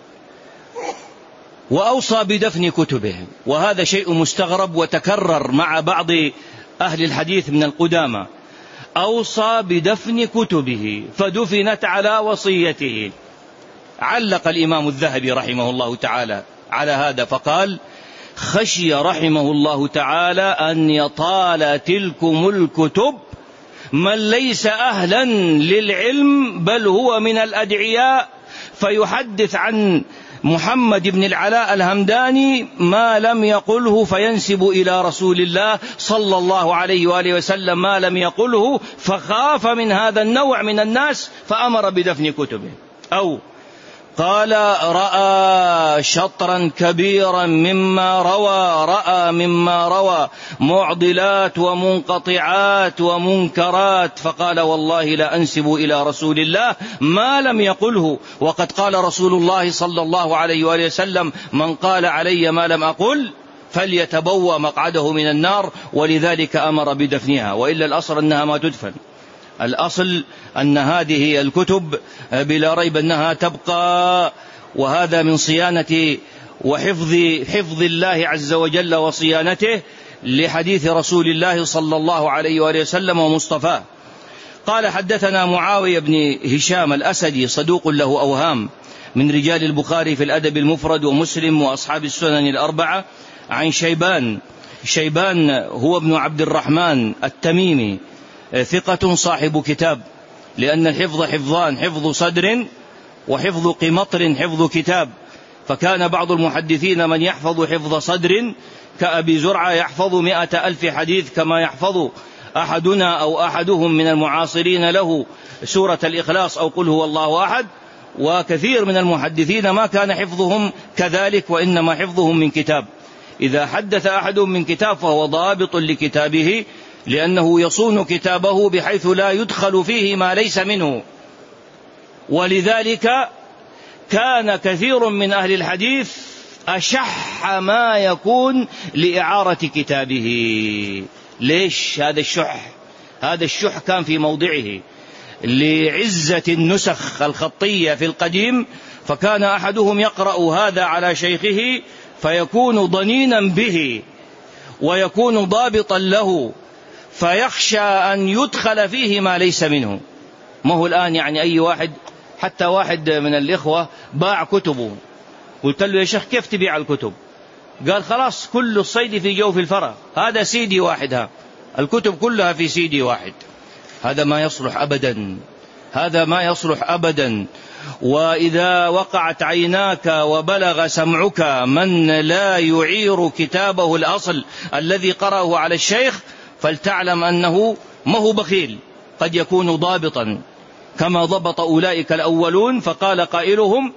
وأوصى بدفن كتبه، وهذا شيء مستغرب وتكرر مع بعض أهل الحديث من القدامى. أوصى بدفن كتبه فدفنت على وصيته. علق الإمام الذهبي رحمه الله تعالى على هذا فقال: خشي رحمه الله تعالى أن يطال تلكم الكتب من ليس أهلا للعلم بل هو من الأدعياء، فيحدث عن محمد بن العلاء الهمداني ما لم يقله فينسب إلى رسول الله صلى الله عليه وآله وسلم ما لم يقله، فخاف من هذا النوع من الناس فأمر بدفن كتبه. أو قال: رأى شطرا كبيرا مما روى معضلات ومنقطعات ومنكرات، فقال: والله لا أنسب إلى رسول الله ما لم يقله، وقد قال رسول الله صلى الله عليه وآله وسلم: من قال علي ما لم أقل فليتبوأ مقعده من النار، ولذلك أمر بدفنها، وإلا الأصل أنها ما تدفن. الأصل أن هذه الكتب بلا ريب أنها تبقى، وهذا من صيانة وحفظ الله عز وجل وصيانته لحديث رسول الله صلى الله عليه وآله وسلم ومصطفاه. قال: حدثنا معاوية بن هشام الأسدي صدوق له أوهام، من رجال البخاري في الأدب المفرد ومسلم وأصحاب السنن الأربعة، عن شيبان هو ابن عبد الرحمن التميمي، ثقة صاحب كتاب، لأن الحفظ حفظان: حفظ صدر وحفظ قمطر حفظ كتاب. فكان بعض المحدثين من يحفظ حفظ صدر كأبي زرعة يحفظ 100,000 حديث كما يحفظ أحدنا أو أحدهم من المعاصرين له سورة الإخلاص أو قل هو الله أحد. وكثير من المحدثين ما كان حفظهم كذلك، وإنما حفظهم من كتاب. إذا حدث أحد من كتاب فهو ضابط لكتابه، لأنه يصون كتابه بحيث لا يدخل فيه ما ليس منه. ولذلك كان كثير من أهل الحديث أشح ما يكون لإعارة كتابه. ليش هذا الشح؟ هذا الشح كان في موضعه لعزة النسخ الخطية في القديم، فكان أحدهم يقرأ هذا على شيخه فيكون ضنينا به ويكون ضابطا له، فيخشى أن يدخل فيه ما ليس منه. ما هو الآن يعني أي واحد، حتى واحد من الإخوة باع كتبه، قلت له: يا شيخ كيف تبيع الكتب؟ قال: خلاص كل الصيد في جوف الفرة، هذا سيدي واحد، الكتب كلها في سيدي واحد. هذا ما يصلح أبدا، هذا ما يصلح أبدا. وإذا وقعت عيناك وبلغ سمعك من لا يعير كتابه الأصل الذي قرأه على الشيخ، فلتعلم أنه ما هو بخيل، قد يكون ضابطا كما ضبط أولئك الأولون. فقال قائلهم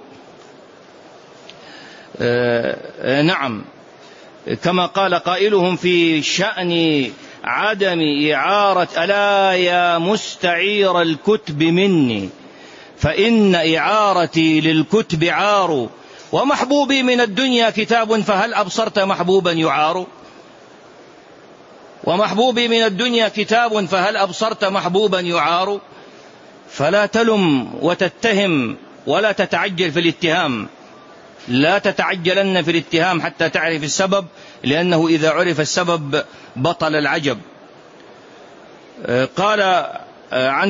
نعم، كما قال قائلهم في شأن عدم إعارة: ألا يا مستعير الكتب مني فإن إعارتي للكتب عار، ومحبوبي من الدنيا كتاب فهل أبصرت محبوبا يعار؟ ومحبوبي من الدنيا كتاب فهل أبصرت محبوبا يعار. فلا تلم وتتهم ولا تتعجل في الاتهام، لا تتعجلن في الاتهام حتى تعرف السبب، لأنه إذا عرف السبب بطل العجب. قال عن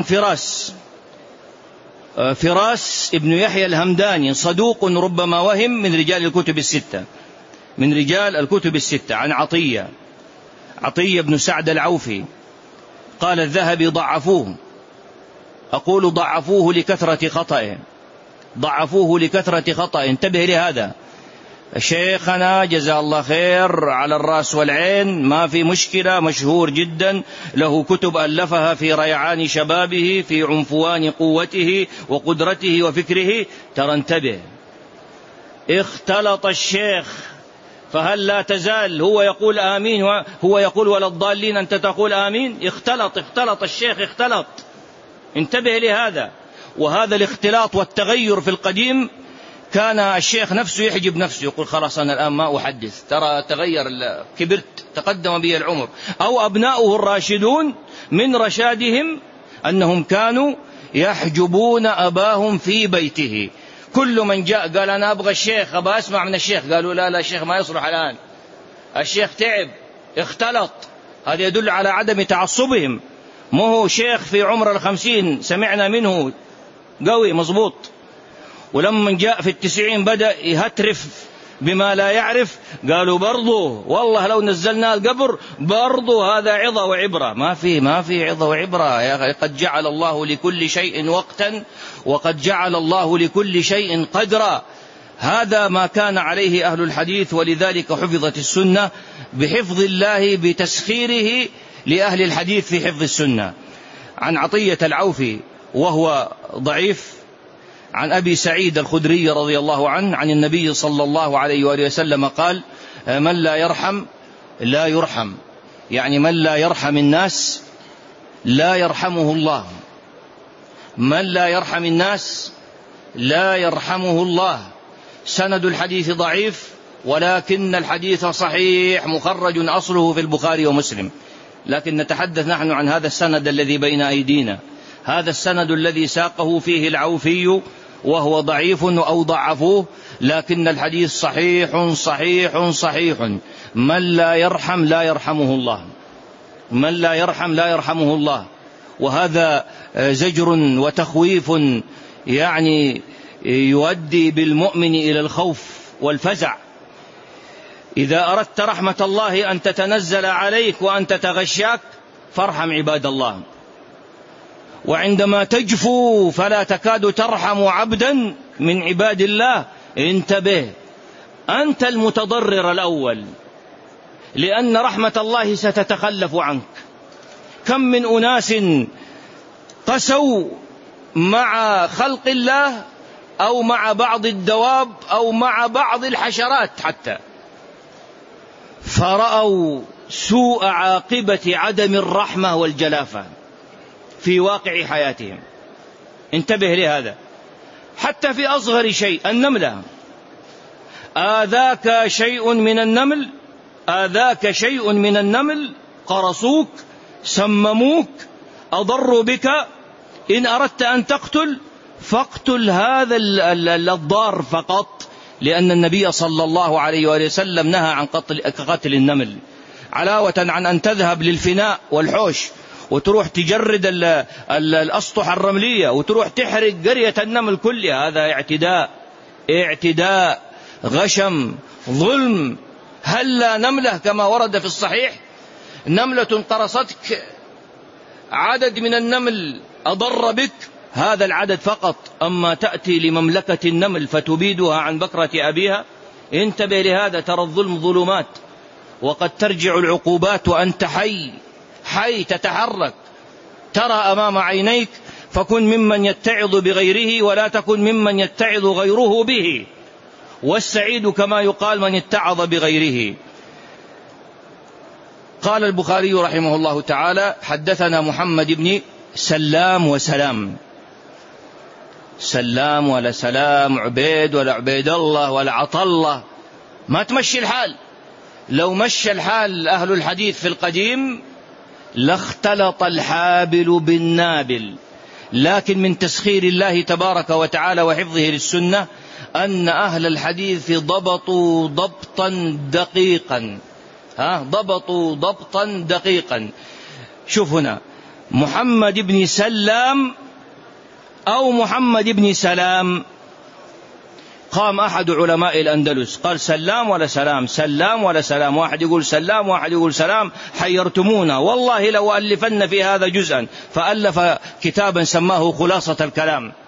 فراس ابن يحيى الهمداني صدوق ربما وهم، من رجال الكتب الستة، عن عطية بن سعد العوفي. قال الذهبي: ضعفوه. أقول ضعفوه لكثرة خطأه، انتبه لهذا، شيخنا جزاه الله خير على الرأس والعين، ما في مشكلة، مشهور جدا، له كتب ألفها في ريعان شبابه، في عنفوان قوته وقدرته وفكره. ترى انتبه، اختلط الشيخ، فهل لا تزال هو يقول آمين وهو يقول ولا الضالين أنت تقول آمين؟ اختلط الشيخ، اختلط. انتبه لهذا. وهذا الاختلاط والتغير في القديم كان الشيخ نفسه يحجب نفسه، يقول خلاص أنا الآن ما أحدث، ترى تغير، كبرت، تقدم بي العمر. أو أبناؤه الراشدون من رشادهم أنهم كانوا يحجبون أباهم في بيته. كل من جاء قال أنا أبغى الشيخ، أبغى أسمع من الشيخ، قالوا لا الشيخ ما يصلح الآن، الشيخ تعب، اختلط. هذا يدل على عدم تعصبهم. مو هو شيخ في عمر 50 سمعنا منه قوي مضبوط، ولما جاء في 90 بدأ يهترف بما لا يعرف، قالوا برضو والله لو نزلنا القبر برضو هذا عظة وعبرة. ما في عظة وعبرة يا أخي. قد جعل الله لكل شيء وقتا، وقد جعل الله لكل شيء قدرا. هذا ما كان عليه أهل الحديث، ولذلك حفظت السنة بحفظ الله بتسخيره لأهل الحديث في حفظ السنة. عن عطية العوفي وهو ضعيف، عن أبي سعيد الخدري رضي الله عنه عن النبي صلى الله عليه وآله وسلم قال: من لا يرحم لا يرحم، يعني من لا يرحم الناس لا يرحمه الله. من لا يرحم الناس لا يرحمه الله. سند الحديث ضعيف، ولكن الحديث صحيح، مخرج أصله في البخاري ومسلم. لكن نتحدث نحن عن هذا السند الذي بين أيدينا، هذا السند الذي ساقه فيه العوفي وهو ضعيف أو ضعفوه، لكن الحديث صحيح صحيح صحيح. من لا يرحم لا يرحمه الله، من لا يرحم لا يرحمه الله. وهذا زجر وتخويف، يعني يؤدي بالمؤمن إلى الخوف والفزع. إذا أردت رحمة الله أن تتنزل عليك وأن تتغشاك فارحم عباد الله، وعندما تجفو فلا تكاد ترحم عبدا من عباد الله انتبه، أنت المتضرر الأول، لأن رحمة الله ستتخلف عنك. كم من أناس قسوا مع خلق الله، أو مع بعض الدواب، أو مع بعض الحشرات حتى، فرأوا سوء عاقبة عدم الرحمة والجلافة في واقع حياتهم. انتبه لهذا. حتى في أصغر شيء، النملة، آذاك شيء من النمل، آذاك شيء من النمل، قرصوك، سمموك، أضروا بك، إن أردت أن تقتل فاقتل هذا الضار فقط، لأن النبي صلى الله عليه وآله وسلم نهى عن قتل النمل، علاوة عن أن تذهب للفناء والحوش وتروح تجرد الأسطح الرملية وتروح تحرق قرية النمل كلها. هذا اعتداء، غشم، ظلم. هلا نملة كما ورد في الصحيح، نملة قرصتك، عدد من النمل أضر بك، هذا العدد فقط. أما تأتي لمملكة النمل فتبيدها عن بكرة أبيها، انتبه لهذا. ترى الظلم ظلمات، وقد ترجع العقوبات وأنت حي تتحرك، ترى أمام عينيك. فكن ممن يتعظ بغيره، ولا تكن ممن يتعظ غيره به. والسعيد كما يقال من اتعظ بغيره. قال البخاري رحمه الله تعالى: حدثنا محمد بن سلام وسلام. سلام ولا سلام، عبيد ولا عبيد الله ولا عطلة، ما تمشي الحال. لو مشى الحال أهل الحديث في القديم لاختلط الحابل بالنابل. لكن من تسخير الله تبارك وتعالى وحفظه للسنة أن أهل الحديث ضبطوا ضبطا دقيقا، ضبطوا ضبطا دقيقا. شوف هنا، محمد بن سلام أو محمد بن سلام. قام أحد علماء الأندلس قال: سلام ولا سلام، سلام ولا سلام، واحد يقول سلام واحد يقول سلام، حيرتمونا. والله لو ألفن في هذا جزءا، فألف كتابا سماه خلاصة الكلام،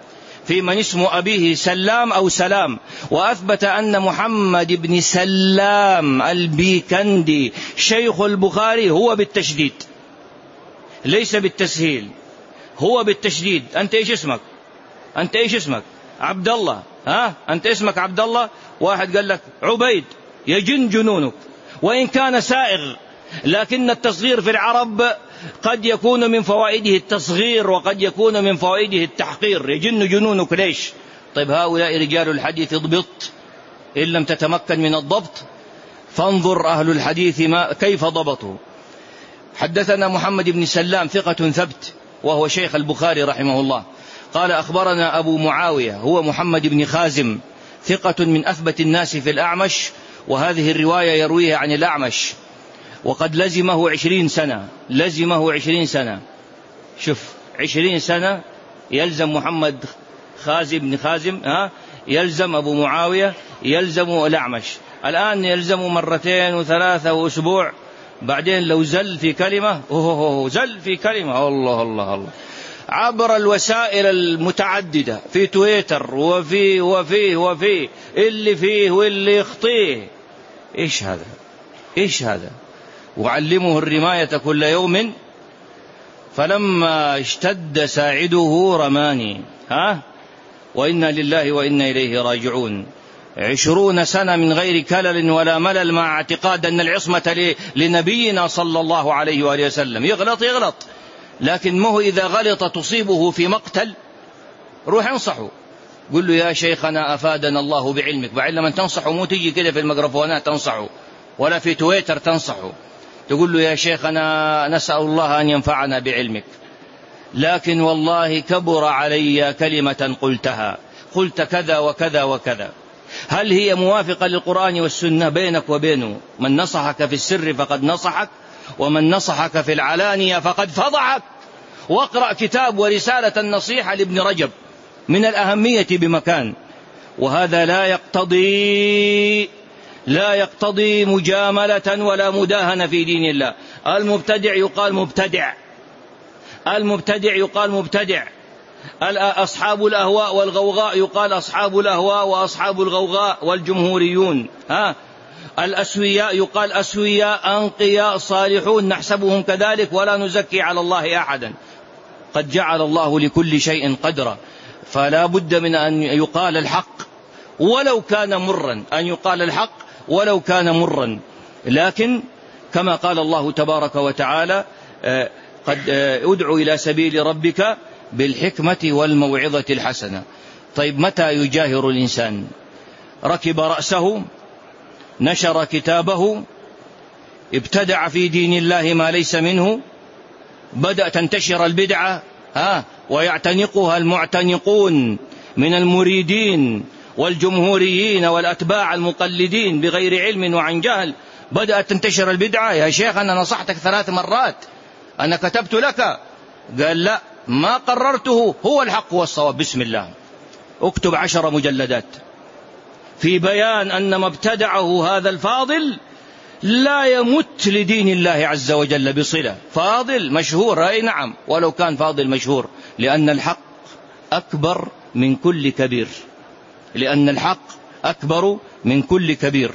في من اسم أبيه سلام أو سلام، وأثبت أن محمد بن سلام البيكندي شيخ البخاري هو بالتشديد ليس بالتسهيل، هو بالتشديد. أنت إيش اسمك؟ أنت إيش اسمك؟ عبد الله. أنت اسمك عبد الله، واحد قال لك عبيد، يجن جنونك. وإن كان سائغ، لكن التصغير في العرب قد يكون من فوائده التصغير وقد يكون من فوائده التحقير. يجن جنونك ليش؟ طيب هؤلاء رجال الحديث اضبط، إن لم تتمكن من الضبط فانظر أهل الحديث كيف ضبطوا. حدثنا محمد بن سلام ثقة ثبت وهو شيخ البخاري رحمه الله. قال أخبرنا أبو معاوية هو محمد بن خازم ثقة من أثبت الناس في الأعمش، وهذه الرواية يرويها عن الأعمش، وقد لزمه 20 سنة. لزمه 20 سنة. شوف 20 سنة يلزم محمد خازم بن خازم، يلزم أبو معاوية، يلزم الأعمش. الآن يلزم مرتين وثلاثة وأسبوع، بعدين لو زل في كلمة زل في كلمة الله الله الله عبر الوسائل المتعددة، في تويتر وفيه اللي فيه واللي يخطيه. إيش هذا؟ إيش هذا؟ وعلمه الرماية كل يوم، فلما اشتد ساعده رماني. وإنا لله وإنا إليه راجعون. 20 سنة من غير كلل ولا ملل، مع اعتقاد أن العصمة لنبينا صلى الله عليه وآله وسلم. يغلط، لكن ما هو إذا غلط تصيبه في مقتل روح انصحه، قل له يا شيخنا أفادنا الله بعلمك. بعد لما تنصحه مو تجي كده في الميكروفونات تنصحه ولا في تويتر تنصحه، تقول له يا شيخنا نسأل الله أن ينفعنا بعلمك، لكن والله كبر علي كلمة قلتها، قلت كذا وكذا وكذا. هل هي موافقة للقرآن والسنة؟ بينك وبينه من نصحك في السر فقد نصحك، ومن نصحك في العلانية فقد فضحك. واقرأ كتاب ورسالة النصيحة لابن رجب من الأهمية بمكان. وهذا لا يقتضي مجاملة ولا مداهنة في دين الله. المبتدع يقال مبتدع، المبتدع يقال مبتدع. أصحاب الأهواء والغوغاء يقال أصحاب الأهواء وأصحاب الغوغاء والجمهوريون. الأسوياء يقال أسوياء، أنقياء، صالحون، نحسبهم كذلك ولا نزكي على الله أحدا. قد جعل الله لكل شيء قدرا، فلا بد من أن يقال الحق ولو كان مرا، أن يقال الحق ولو كان مرا. لكن كما قال الله تبارك وتعالى قد ادعو إلى سبيل ربك بالحكمة والموعظة الحسنة. طيب متى يجاهر الإنسان؟ ركب رأسه، نشر كتابه، ابتدع في دين الله ما ليس منه، بدأ تنتشر البدعة ويعتنقها المعتنقون من المريدين والجمهوريين والأتباع المقلدين بغير علم وعن جهل. بدأت تنتشر البدعة. يا شيخ أنا نصحتك 3 مرات، أنا كتبت لك. قال لا، ما قررته هو الحق والصواب، بسم الله اكتب 10 مجلدات في بيان أن ما ابتدعه هذا الفاضل لا يمت لدين الله عز وجل بصلة. فاضل مشهور، أي نعم، ولو كان فاضل مشهور، لأن الحق أكبر من كل كبير، لأن الحق أكبر من كل كبير.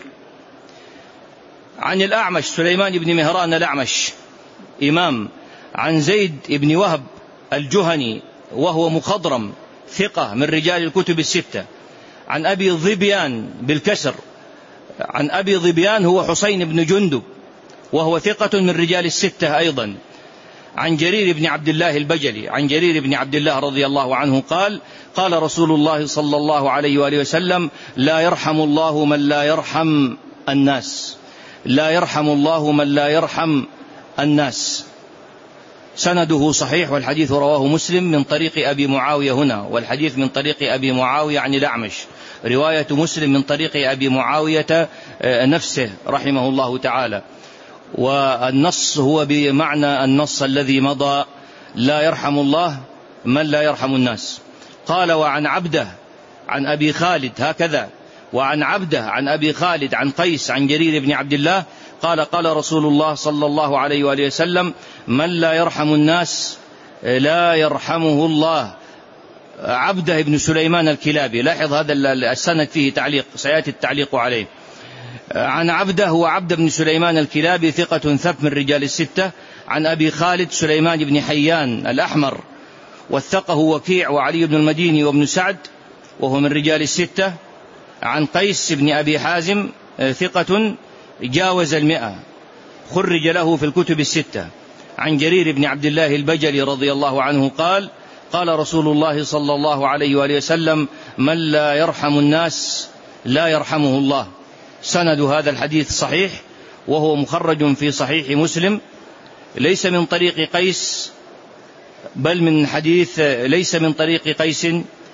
عن الأعمش سليمان بن مهران الأعمش إمام، عن زيد بن وهب الجهني وهو مخضرم ثقة من رجال الكتب الستة. عن أبي ظبيان بالكسر، عن أبي ظبيان هو حسين بن جندب وهو ثقة من رجال الستة أيضا. عن جرير بن عبد الله البجلي، عن جرير بن عبد الله رضي الله عنه قال: قال رسول الله صلى الله عليه وآله وسلم: لا يرحم الله من لا يرحم الناس، لا يرحم الله من لا يرحم الناس. سنده صحيح، والحديث رواه مسلم من طريق أبي معاوية هنا، والحديث من طريق أبي معاوية عن الأعمش. رواية مسلم من طريق أبي معاوية نفسه رحمه الله تعالى، والنص هو بمعنى النص الذي مضى: لا يرحم الله من لا يرحم الناس. قال: وعن عبده عن أبي خالد هكذا، وعن عبده عن أبي خالد عن قيس عن جرير بن عبد الله قال: قال رسول الله صلى الله عليه وآله وسلم: من لا يرحم الناس لا يرحمه الله. عبده بن سليمان الكلابي. لاحظ هذا السند فيه تعليق، سيأتي التعليق عليه. عن عبده هو عبد بن سليمان الكلابي ثقة ثبت من رجال الستة. عن أبي خالد سليمان بن حيان الأحمر وثقه وكيع وعلي بن المديني وابن سعد وهو من رجال الستة. عن قيس بن أبي حازم ثقة جاوز 100 خرج له في الكتب الستة. عن جرير بن عبد الله البجلي رضي الله عنه قال قال رسول الله صلى الله عليه وآله وسلم من لا يرحم الناس لا يرحمه الله. سند هذا الحديث صحيح وهو مخرج في صحيح مسلم، ليس من طريق قيس بل من حديث ليس من طريق قيس،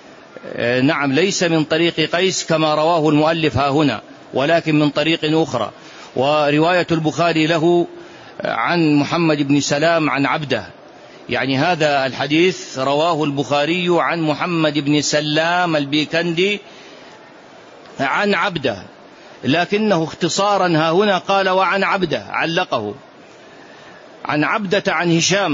نعم ليس من طريق قيس كما رواه المؤلف ها هنا، ولكن من طريق أخرى. ورواية البخاري له عن محمد بن سلام عن عبده، يعني هذا الحديث رواه البخاري عن محمد بن سلام البيكندي عن عبده، لكنه اختصارا ها هنا قال وعن عبده، علقه. عن عبدة عن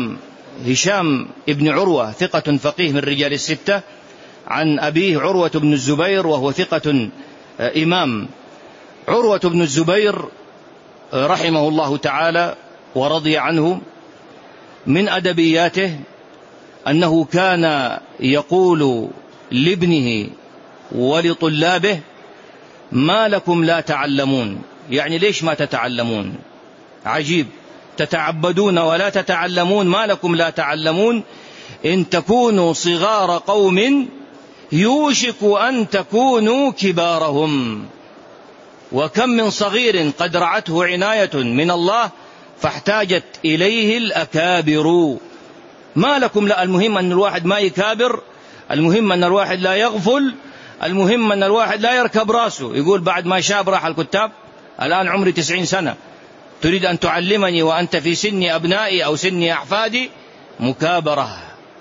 هشام ابن عروة ثقة فقيه من رجال الستة. عن أبيه عروة بن الزبير وهو ثقة إمام. عروة بن الزبير رحمه الله تعالى ورضي عنه، من أدبياته أنه كان يقول لابنه ولطلابه ما لكم لا تعلمون، يعني ليش ما تتعلمون؟ عجيب، تتعبدون ولا تتعلمون، ما لكم لا تعلمون؟ إن تكونوا صغار قوم يوشك أن تكونوا كبارهم، وكم من صغير قد رعته عناية من الله فاحتاجت إليه الأكابر. ما لكم لا، المهم أن الواحد ما يكابر، المهم أن الواحد لا يغفل، المهم أن الواحد لا يركب راسه يقول بعد ما شاب راح الكتاب، الآن عمري 90 سنة تريد أن تعلمني وأنت في سن أبنائي أو سن أحفادي؟ مكابرة،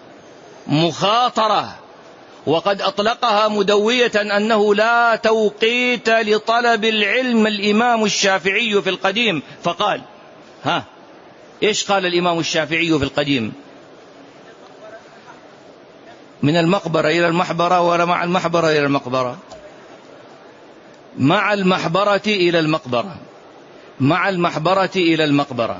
مخاطرة. وقد أطلقها مدوية أنه لا توقيت لطلب العلم الإمام الشافعي في القديم، فقال إيش قال الإمام الشافعي في القديم؟ من المقبرة إلى المحبرة ولا مع المحبرة إلى المقبرة؟ مع المحبرة إلى المقبرة، مع المحبرة إلى المقبرة.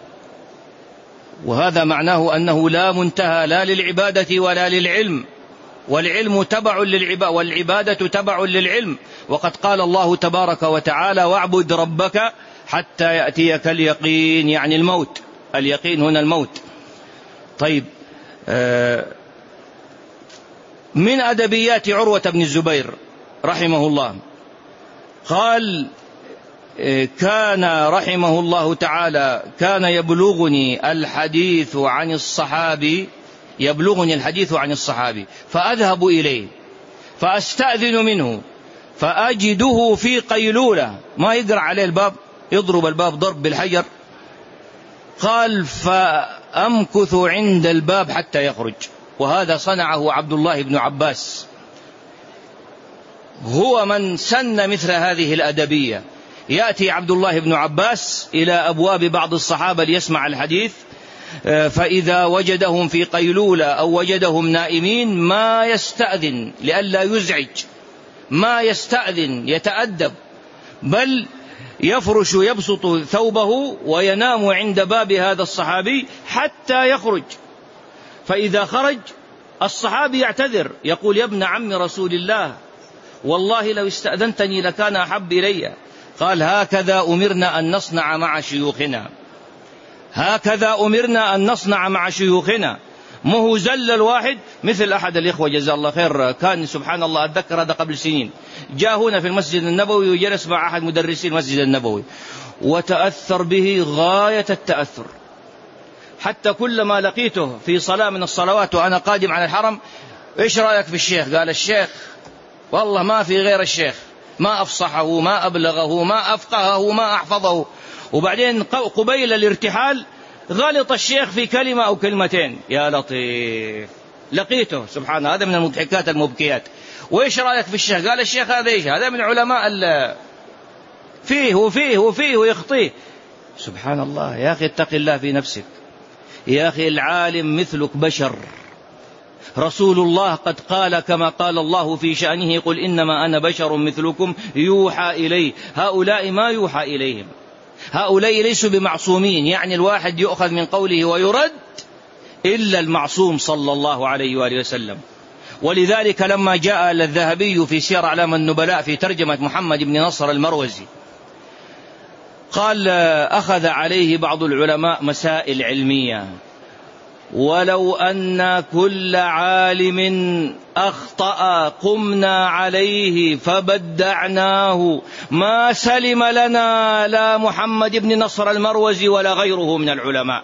وهذا معناه أنه لا منتهى لا للعبادة ولا للعلم، والعلم تبع للعبادة والعبادة تبع للعلم. وقد قال الله تبارك وتعالى واعبد ربك حتى يأتيك اليقين، يعني الموت، اليقين هنا الموت. طيب، من أدبيات عروة بن الزبير رحمه الله قال كان رحمه الله تعالى كان يبلغني الحديث عن الصحابي، يبلغني الحديث عن الصحابي فأذهب إليه فأستأذن منه فأجده في قيلولة، ما يقرأ عليه الباب، يضرب الباب ضرب بالحجر. قال فأمكث عند الباب حتى يخرج. وهذا صنعه عبد الله بن عباس، هو من سن مثل هذه الأدبية. يأتي عبد الله بن عباس إلى أبواب بعض الصحابة ليسمع الحديث، فإذا وجدهم في قيلولة أو وجدهم نائمين ما يستأذن لئلا يزعج، ما يستأذن، يتأدب، بل يفرش يبسط ثوبه وينام عند باب هذا الصحابي حتى يخرج. فإذا خرج الصحابي يعتذر يقول يا ابن عم رسول الله والله لو استأذنتني لكان أحب إلي. قال هكذا أمرنا أن نصنع مع شيوخنا، هكذا أمرنا أن نصنع مع شيوخنا. مو زل الواحد مثل أحد الإخوة جزاه الله خير، كان سبحان الله أتذكر هذا قبل سنين، جاء هنا في المسجد النبوي وجلس مع أحد مدرسي المسجد النبوي وتأثر به غاية التأثر، حتى كلما لقيته في صلاة من الصلوات وأنا قادم على الحرم إيش رأيك في الشيخ؟ قال الشيخ والله ما في غير الشيخ، ما أفصحه ما أبلغه ما أفقهه ما أحفظه. وبعدين قبيل الارتحال غلط الشيخ في كلمة أو كلمتين، يا لطيف لقيته سبحان الله، هذا من المضحكات المبكيات. وإيش رأيك في الشيخ؟ قال الشيخ هذا إيش؟ هذا من علماء فيه وفيه وفيه ويخطيه. سبحان الله يا أخي اتق الله في نفسك، يا أخي العالم مثلك بشر، رسول الله قد قال كما قال الله في شأنه: قل إنما أنا بشر مثلكم يوحى إلي. هؤلاء ما يوحى إليهم، هؤلاء ليسوا بمعصومين، يعني الواحد يؤخذ من قوله ويرد إلا المعصوم صلى الله عليه وآله وسلم. ولذلك لما جاء الذهبي في سير أعلام النبلاء في ترجمة محمد بن نصر المروزي قال: أخذ عليه بعض العلماء مسائل علمية، ولو أن كل عالم أخطأ قمنا عليه فبدعناه ما سلم لنا لا محمد بن نصر المروزي ولا غيره من العلماء.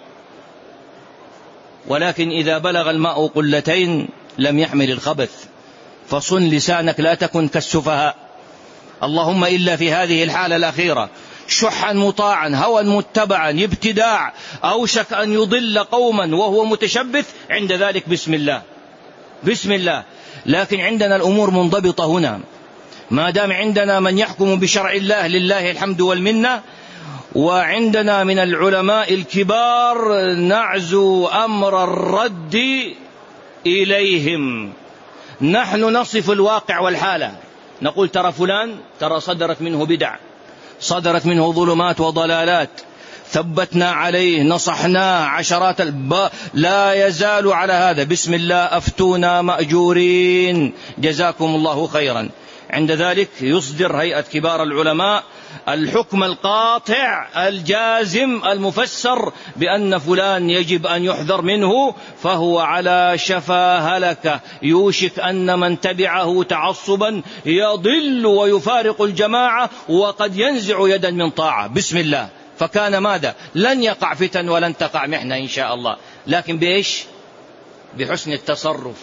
ولكن إذا بلغ الماء قلتين لم يحمل الخبث، فصن لسانك لا تكن كالسفهاء. اللهم إلا في هذه الحالة الأخيرة: شحا مطاعا، هوى متبعا، ابتداع، أوشك أن يضل قوما وهو متشبث، عند ذلك بسم الله بسم الله. لكن عندنا الأمور منضبطة هنا، ما دام عندنا من يحكم بشرع الله لله الحمد والمنة، وعندنا من العلماء الكبار نعزو أمر الرد إليهم. نحن نصف الواقع والحالة، نقول: ترى فلان ترى صدرت منه بدع، صدرت منه ظلمات وضلالات، ثبتنا عليه، نصحنا عشرات لا يزال على هذا، بسم الله، أفتونا مأجورين، جزاكم الله خيرا. عند ذلك يصدر هيئة كبار العلماء الحكم القاطع الجازم المفسر بأن فلان يجب أن يحذر منه، فهو على شفا هلكة، يوشك أن من تبعه تعصبا يضل ويفارق الجماعة وقد ينزع يدا من طاعة. بسم الله. فكان ماذا؟ لن يقع فتن ولن تقع محنة إن شاء الله، لكن بإيش؟ بحسن التصرف.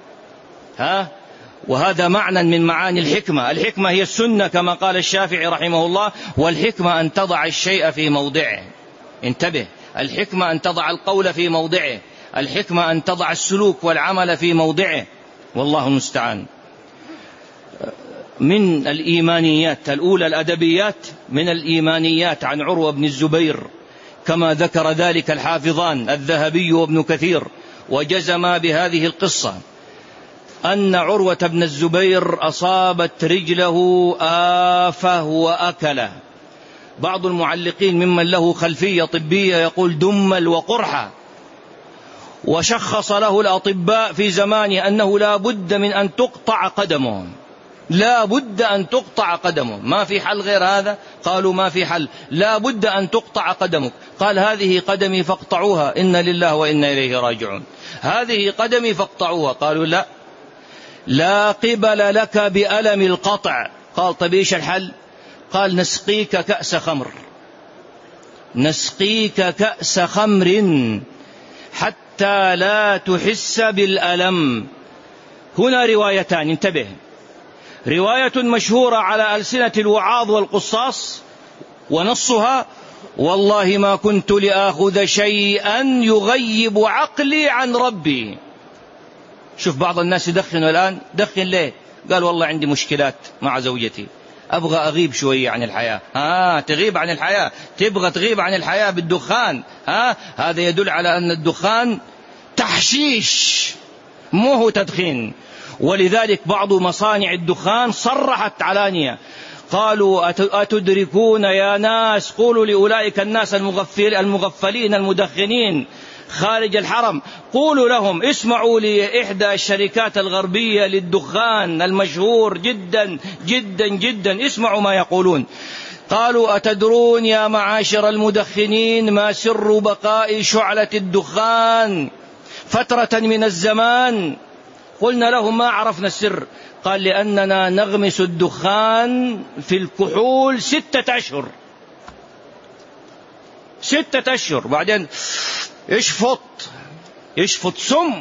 وهذا معنى من معاني الحكمة. الحكمة هي السنة كما قال الشافعي رحمه الله: والحكمة أن تضع الشيء في موضعه. انتبه، الحكمة أن تضع القول في موضعه، الحكمة أن تضع السلوك والعمل في موضعه، والله المستعان. من الإيمانيات الأولى الأدبيات، من الإيمانيات عن عروة بن الزبير كما ذكر ذلك الحافظان الذهبي وابن كثير وجزما بهذه القصة، أن عروة بن الزبير أصابت رجله آفة وأكله. بعض المعلقين ممن له خلفية طبية يقول دمل وقرحة، وشخص له الأطباء في زمانه أنه لا بد من أن تقطع قدمه، لا بد أن تقطع قدمه، ما في حل غير هذا. قالوا: ما في حل، لا بد أن تقطع قدمك. قال: هذه قدمي فاقطعوها، إنا لله وإنا إليه راجعون. هذه قدمي فاقطعوها. قالوا: لا، لا قبل لك بألم القطع. قال: طيب إيش الحل؟ قال: نسقيك كأس خمر، نسقيك كأس خمر حتى لا تحس بالألم. هنا روايتان، انتبه، رواية مشهورة على ألسنة الوعاظ والقصاص ونصها: والله ما كنت لآخذ شيئا يغيب عقلي عن ربي. شوف بعض الناس يدخنوا الآن، دخن ليه؟ قال: والله عندي مشكلات مع زوجتي، أبغى أغيب شوية عن الحياة. تغيب عن الحياة، تبغى تغيب عن الحياة بالدخان. هذا يدل على أن الدخان تحشيش، مو هو تدخين. ولذلك بعض مصانع الدخان صرحت علانية، قالوا: أتدركون يا ناس، قولوا لأولئك الناس المغفلين المدخنين خارج الحرم، قولوا لهم اسمعوا لإحدى الشركات الغربية للدخان المشهور جدا جدا جدا، اسمعوا ما يقولون. قالوا: أتدرون يا معاشر المدخنين ما سر بقاء شعلة الدخان فترة من الزمان؟ قلنا لهم: ما عرفنا السر. قال: لأننا نغمس الدخان في الكحول 6 أشهر، 6 أشهر، بعدين يشفط سم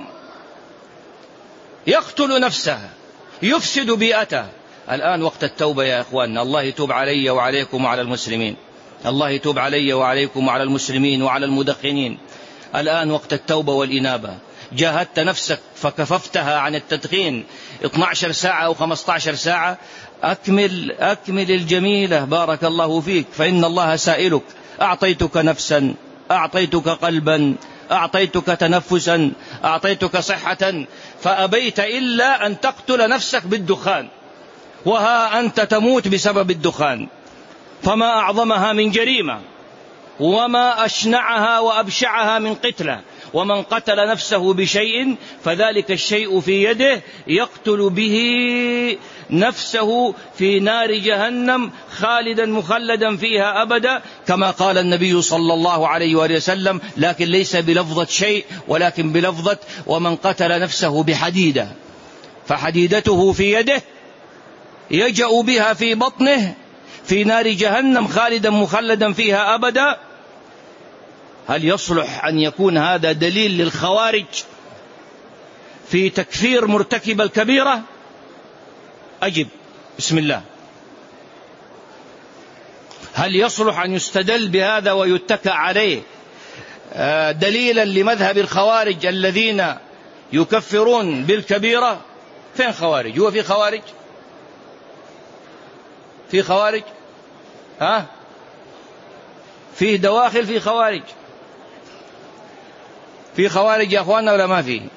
يقتل نفسه، يفسد بيئته. الآن وقت التوبة يا إخواننا، الله يتوب علي وعليكم وعلى المسلمين، الله يتوب علي وعليكم وعلى المسلمين وعلى المدخنين. الآن وقت التوبة والإنابة. جاهدت نفسك فكففتها عن التدخين 12 ساعة أو 15 ساعة، أكمل الجميلة، بارك الله فيك، فإن الله سائلك: أعطيتك نفسا، أعطيتك قلبا، أعطيتك تنفسا، أعطيتك صحة، فأبيت إلا أن تقتل نفسك بالدخان، وها أنت تموت بسبب الدخان. فما أعظمها من جريمة، وما أشنعها وأبشعها من قتلة. ومن قتل نفسه بشيء فذلك الشيء في يده يقتل به نفسه في نار جهنم خالدا مخلدا فيها أبدا، كما قال النبي صلى الله عليه وآله وسلم، لكن ليس بلفظة شيء ولكن بلفظة ومن قتل نفسه بحديدة فحديدته في يده يجأ بها في بطنه في نار جهنم خالدا مخلدا فيها أبدا. هل يصلح أن يكون هذا دليل للخوارج في تكفير مرتكب الكبيرة؟ أجب بسم الله. هل يصلح أن يستدل بهذا ويتكى عليه دليلا لمذهب الخوارج الذين يكفرون بالكبيرة؟ فين خوارج؟ هو في خوارج؟ في خوارج؟ فيه دواخل في خوارج؟ في خوارج يا أخوانا ولا ما فيه؟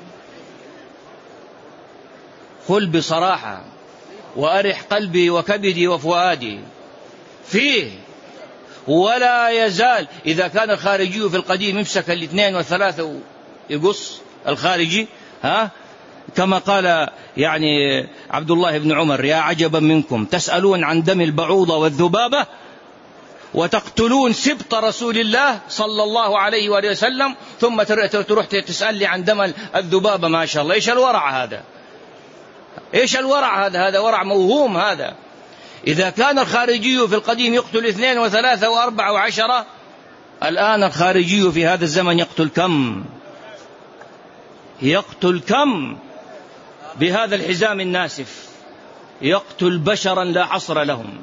قل بصراحة وأرح قلبي وكبدي وفؤادي، فيه ولا يزال. إذا كان الخارجي في القديم يمسك الاثنين والثلاثة ويقص الخارجي، كما قال يعني عبد الله بن عمر: يا عجبا منكم تسألون عن دم البعوضة والذبابة وتقتلون سبط رسول الله صلى الله عليه وآله وسلم، ثم تروح تسأل لي عن دم الذبابة. ما شاء الله، إيش الورع هذا؟ إيش الورع هذا؟ هذا ورع موهوم هذا. إذا كان الخارجي في القديم يقتل 2 و3 و4 و10، الآن الخارجي في هذا الزمن يقتل كم؟ يقتل كم بهذا الحزام الناسف؟ يقتل بشرا لا حصر لهم،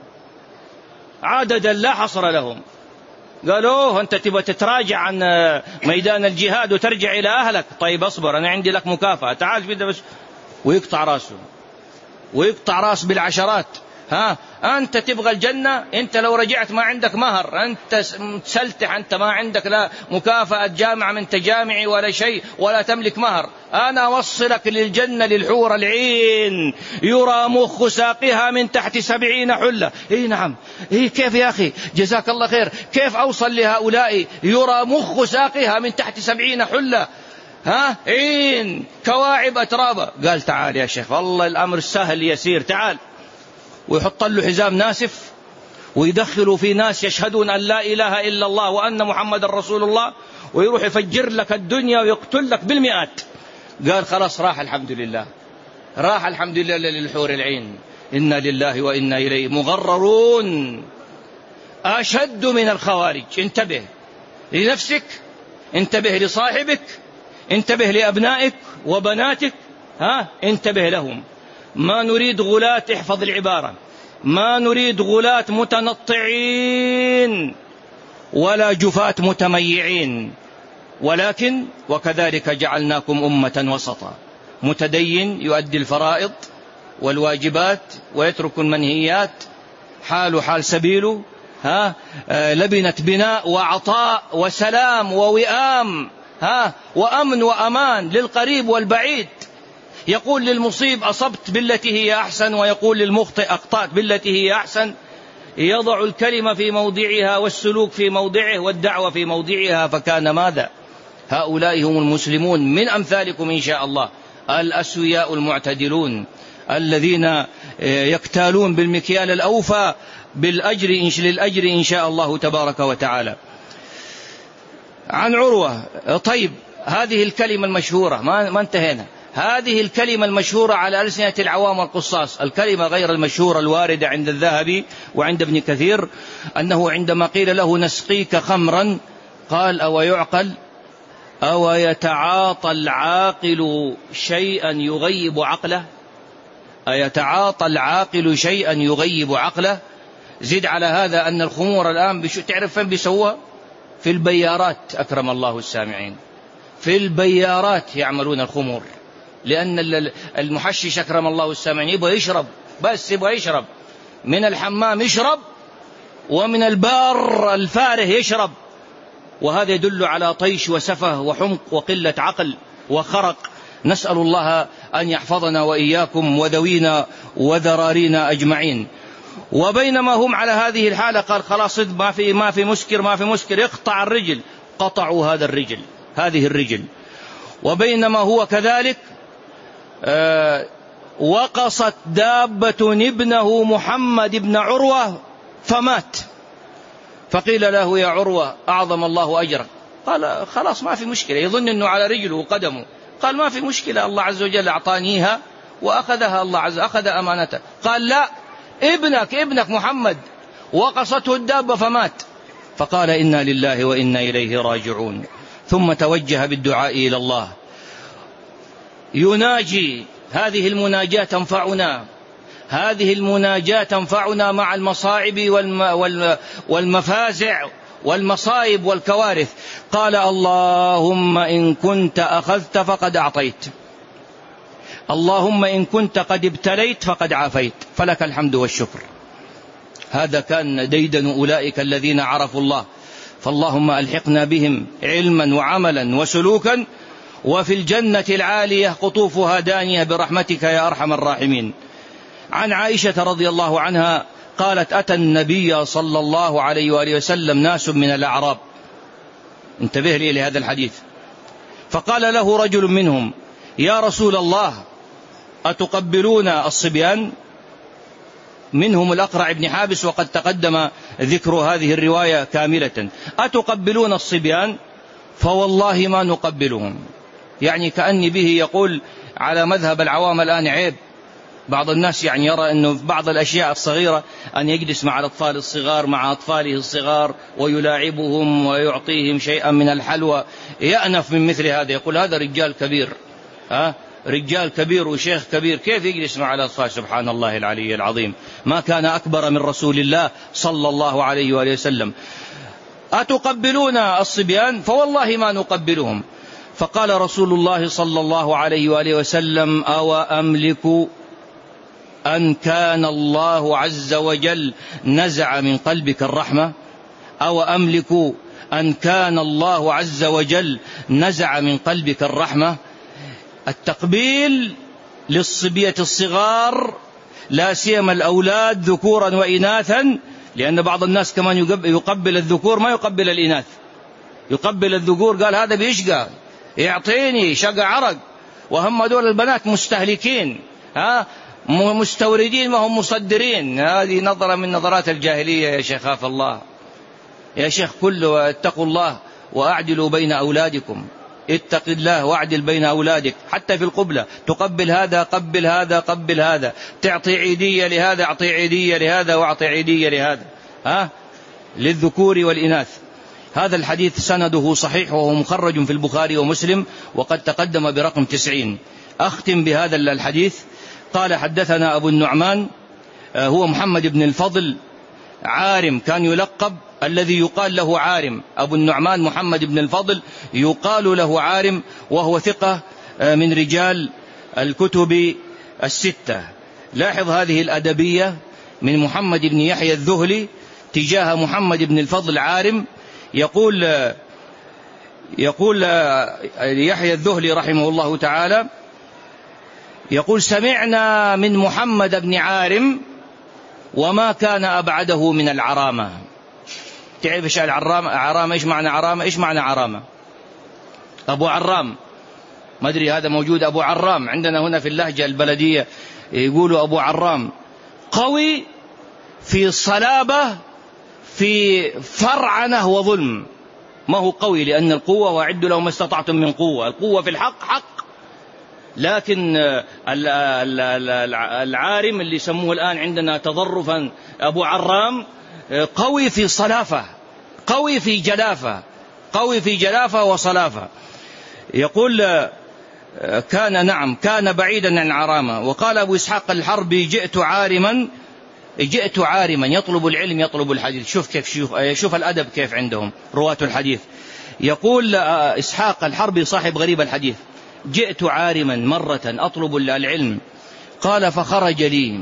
عددا لا حصر لهم. قالوا أنت تبغى تتراجع عن ميدان الجهاد وترجع إلى أهلك؟ طيب أصبر، أنا عندي لك مكافأة، تعال بدا بس. ويقطع راسه، ويقطع راس بالعشرات. أنت تبغى الجنة؟ أنت لو رجعت ما عندك مهر، أنت متسلتح، أنت ما عندك لا مكافأة جامعة من تجامعي ولا شيء، ولا تملك مهر. أنا أوصلك للجنة للحور العين يرى مخ ساقها من تحت 70 حلة. نعم، كيف يا أخي؟ جزاك الله خير. كيف أوصل لهؤلاء يرى مخ ساقها من تحت 70 حلة؟ عين كواعب أترابة. قال: تعال يا شيخ، والله الأمر سهل يسير، تعال. ويحط له حزام ناسف ويدخلوا في ناس يشهدون أن لا إله إلا الله وأن محمد رسول الله، ويروح يفجر لك الدنيا ويقتل لك بالمئات. قال: خلاص، راح الحمد لله، راح الحمد لله للحور العين. إنا لله وإنا إليه مغررون. أشد من الخوارج. انتبه لنفسك، انتبه لصاحبك، انتبه لأبنائك وبناتك، انتبه لهم. ما نريد غلاة، احفظ العبارة، ما نريد غلاة متنطعين ولا جفاة متميعين، ولكن وكذلك جعلناكم أمة وسطا، متدين يؤدي الفرائض والواجبات ويترك المنهيات، حال حال سبيله، لبنة بناء وعطاء وسلام ووئام، وأمن وأمان للقريب والبعيد. يقول للمصيب: أصبت بالتي هي أحسن، ويقول للمخطئ: أخطأت بالتي هي أحسن. يضع الكلمة في موضعها والسلوك في موضعه والدعوة في موضعها. فكان ماذا؟ هؤلاء هم المسلمون من أمثالكم إن شاء الله، الأسوياء المعتدلون الذين يكتالون بالمكيال الأوفى للأجر إن شاء الله تبارك وتعالى. عن عروة. طيب، هذه الكلمة المشهورة، ما انتهينا. هذه الكلمة المشهورة على ألسنة العوام والقصاص. الكلمة غير المشهورة الواردة عند الذهبي وعند ابن كثير أنه عندما قيل له: نسقيك خمرا، قال: أو يعقل أو يتعاطى العاقل شيئا يغيب عقله؟ أيتعاطى العاقل شيئا يغيب عقله؟ زد على هذا أن الخمور الآن تعرف فين بيسوها؟ في البيارات، أكرم الله السامعين، في البيارات يعملون الخمور، لأن المحشش أكرم الله السامعين يبغى يشرب، بس يبغى يشرب من الحمام يشرب، ومن البار الفاره يشرب، وهذا يدل على طيش وسفه وحمق وقلة عقل وخرق. نسأل الله أن يحفظنا وإياكم وذوينا وذرارينا أجمعين. وبينما هم على هذه الحالة قال خلاص ما في مسكر اقطع الرجل. قطعوا هذه الرجل. وبينما هو كذلك وقصت دابة ابنه محمد بن عروة فمات. فقيل له يا عروة أعظم الله أجرك. قال خلاص ما في مشكلة، يظن أنه على رجله وقدمه. قال ما في مشكلة، الله عز وجل أعطانيها وأخذها، الله عز وجل أخذ أمانته. قال لا، ابنك محمد وقصته الدابة فمات. فقال إنا لله وإنا إليه راجعون. ثم توجه بالدعاء إلى الله يناجي. هذه المناجاة تنفعنا مع المصائب والمفازع والمصائب والكوارث. قال اللهم إن كنت أخذت فقد أعطيت، اللهم إن كنت قد ابتليت فقد عافيت، فلك الحمد والشكر. هذا كان ديدن أولئك الذين عرفوا الله. فاللهم ألحقنا بهم علما وعملا وسلوكا، وفي الجنة العالية قطوفها دانية برحمتك يا أرحم الراحمين. عن عائشة رضي الله عنها قالت أتى النبي صلى الله عليه وآله وسلم ناس من الأعراب. انتبه لي لهذا الحديث. فقال له رجل منهم يا رسول الله أتقبلون الصبيان؟ منهم الأقرع بن حابس، وقد تقدم ذكر هذه الرواية كاملة. أتقبلون الصبيان؟ فوالله ما نقبلهم. يعني كأني به يقول على مذهب العوام الآن عيب. بعض الناس يعني يرى أنه في بعض الأشياء الصغيرة أن يجلس مع الأطفال الصغار مع أطفاله الصغار ويلاعبهم ويعطيهم شيئا من الحلوى، يأنف من مثل هذا. يقول هذا رجال كبير، رجال كبير وشيخ كبير، كيف يجلس مع الأطفال؟ سبحان الله العلي العظيم، ما كان أكبر من رسول الله صلى الله عليه وآله وسلم. أتقبلون الصبيان؟ فوالله ما نقبلهم. فقال رسول الله صلى الله عليه وآله وسلم أو أملك أن كان الله عز وجل نزع من قلبك الرحمة؟ أو أملك أن كان الله عز وجل نزع من قلبك الرحمة؟ التقبيل للصبية الصغار لا سيما الأولاد ذكورا وإناثا، لأن بعض الناس كمان يقبل الذكور ما يقبل الإناث. يقبل الذكور قال هذا بيشقى يعطيني شقى عرق، وهم دول البنات مستهلكين مستوردين ما هم مصدرين. هذه نظرة من نظرات الجاهلية يا شيخ، خاف الله يا شيخ. كله اتقوا الله وأعدلوا بين أولادكم. اتق الله واعدل بين أولادك. حتى في القبلة تقبل هذا قبل هذا قبل هذا، تعطي عيدية لهذا أعطي عيدية لهذا وأعطي عيدية لهذا، للذكور والإناث. هذا الحديث سنده صحيح وهو مخرج في البخاري ومسلم، وقد تقدم برقم 90. أختم بهذا الحديث. قال حدثنا أبو النعمان هو محمد بن الفضل عارم، كان يلقب الذي يقال له عارم. أبو النعمان محمد بن الفضل يقال له عارم، وهو ثقة من رجال الكتب الستة. لاحظ هذه الأدبية من محمد بن يحيى الذهلي تجاه محمد بن الفضل عارم. يقول يحيى الذهلي رحمه الله تعالى يقول سمعنا من محمد بن عارم وما كان أبعده من العرامة. تعرف ايش عرامة؟ ايش معنى عرامة؟ ايش معنى عرامة؟ أبو عرام، ما أدري هذا موجود. أبو عرام عندنا هنا في اللهجة البلدية يقولوا أبو عرام. قوي في صلابة في فرعنة وظلم. ما هو قوي لأن القوة وأعدوا له ما استطعتم من قوة، القوة في الحق حق. لكن العارم اللي يسموه الآن عندنا تظرفا أبو عرام قوي في صلافة، قوي في جلافة، قوي في جلافة وصلافة. يقول كان بعيدا عن عرامة. وقال أبو إسحاق الحربي جئت عارما يطلب العلم يطلب الحديث. شوف الأدب كيف عندهم رواة الحديث. يقول إسحاق الحربي صاحب غريب الحديث جئت عارما مرة أطلب العلم، قال فخرج لي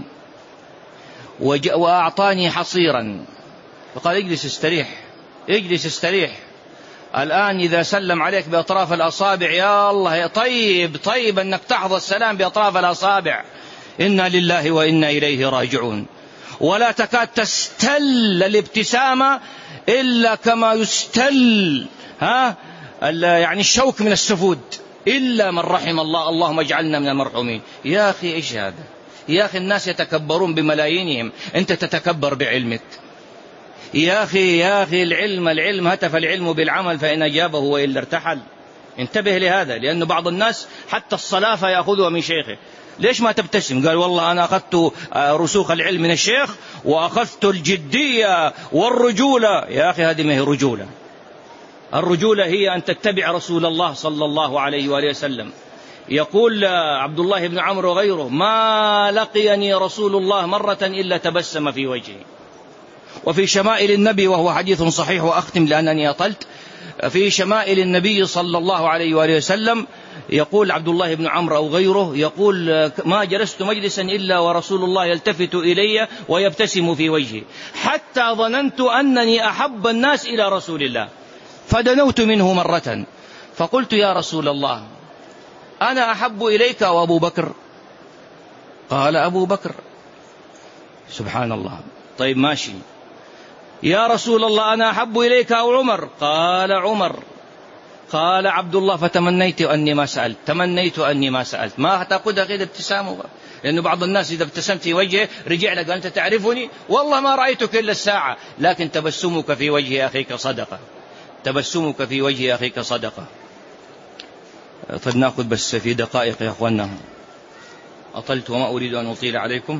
وأعطاني حصيرا، فقال اجلس استريح. الآن إذا سلم عليك بأطراف الأصابع يا الله طيب أنك تحظى السلام بأطراف الأصابع. إنا لله وإنا إليه راجعون. ولا تكاد تستل الابتسامة إلا كما يستل يعني الشوك من السفود، إلا من رحم الله، اللهم اجعلنا من المرحومين. يا أخي إيش هذا؟ يا أخي الناس يتكبرون بملايينهم، أنت تتكبر بعلمك. يا أخي العلم هتف العلم بالعمل فإن أجابه وإلا ارتحل. انتبه لهذا، لأن بعض الناس حتى الصلاة يأخذها من شيخه. ليش ما تبتسم؟ قال والله أنا أخذت رسوخ العلم من الشيخ وأخذت الجدية والرجولة. يا أخي هذه ما هي رجولة. الرجولة هي أن تتبع رسول الله صلى الله عليه وآله وسلم. يقول عبد الله بن عمرو وغيره: ما لقيني رسول الله مرة إلا تبسم في وجهي. وفي شمائل النبي، وهو حديث صحيح وأختم لأنني أطلت، في شمائل النبي صلى الله عليه وآله وسلم يقول عبد الله بن عمرو أو غيره، يقول: ما جلست مجلسا إلا ورسول الله يلتفت إلي ويبتسم في وجهي، حتى ظننت أنني أحب الناس إلى رسول الله، فدنوت منه مرة فقلت: يا رسول الله أنا أحب إليك وأبو بكر؟ قال: أبو بكر. سبحان الله. طيب ماشي. يا رسول الله أنا أحب إليك أو عمر؟ قال: عمر. قال عبد الله: فتمنيت أني ما سألت. ما تأخذها كده ابتسامه، لأنه بعض الناس إذا ابتسمت في وجهه رجع لك: أنت تعرفني؟ والله ما رأيتك إلا الساعة. لكن تبسمك في وجه أخيك صدقة. تبسمك في وجه أخيك صدقة. فلنأخذ بس في دقائق يا أخوانا، أطلت وما أريد أن أطيل عليكم.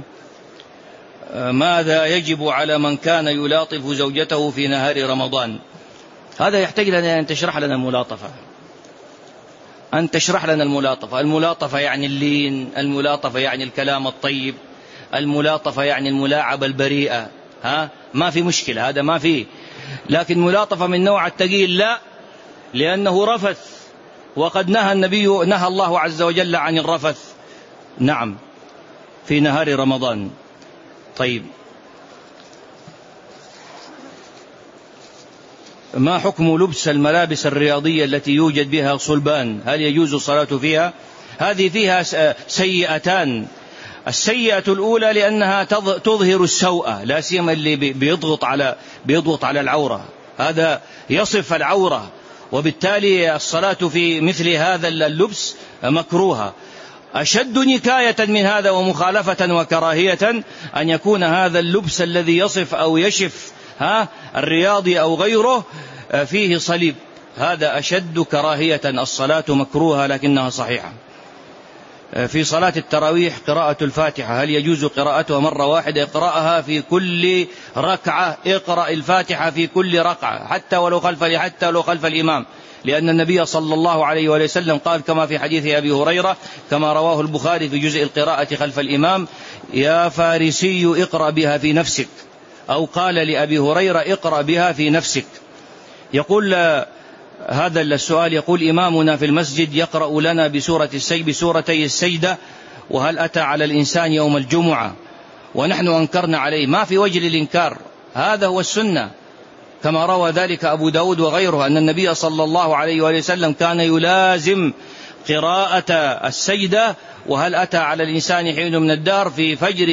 ماذا يجب على من كان يلاطف زوجته في نهار رمضان؟ هذا يحتاج لنا أن تشرح لنا الملاطفة. الملاطفة يعني اللين، الملاطفة يعني الكلام الطيب، الملاطفة يعني الملاعبة البريئة. ما في مشكلة، هذا ما فيه. لكن ملاطفة من نوع التقيل لا، لأنه رفث، وقد نهى الله عز وجل عن الرفث. نعم، في نهار رمضان. طيب، ما حكم لبس الملابس الرياضية التي يوجد بها صلبان؟ هل يجوز الصلاة فيها؟ هذه فيها سيئتان. السيئة الأولى لأنها تظهر السوءة، لا سيما اللي بيضغط على العورة، هذا يصف العورة، وبالتالي الصلاة في مثل هذا اللبس مكروهة. أشد نكاية من هذا ومخالفة وكراهية أن يكون هذا اللبس الذي يصف أو يشف الرياضي أو غيره فيه صليب، هذا أشد كراهية. الصلاة مكروهة لكنها صحيحة. في صلاة التراويح قراءة الفاتحة، هل يجوز قراءتها مرة واحدة؟ اقرأها في كل ركعة، اقرأ الفاتحة في كل ركعة حتى ولو خلف الإمام، لأن النبي صلى الله عليه وسلم قال كما في حديث أبي هريرة كما رواه البخاري في جزء القراءة خلف الإمام: يا فارسي اقرأ بها في نفسك، أو قال لأبي هريرة اقرأ بها في نفسك. يقول هذا السؤال، يقول: إمامنا في المسجد يقرأ لنا بسورتي السجدة، وهل أتى على الإنسان يوم الجمعة؟ ونحن أنكرنا عليه. ما في وجه للإنكار، هذا هو السنة، كما روى ذلك أبو داود وغيره أن النبي صلى الله عليه وسلم كان يلازم قراءة السجدة وهل أتى على الإنسان حين من الدهر في فجر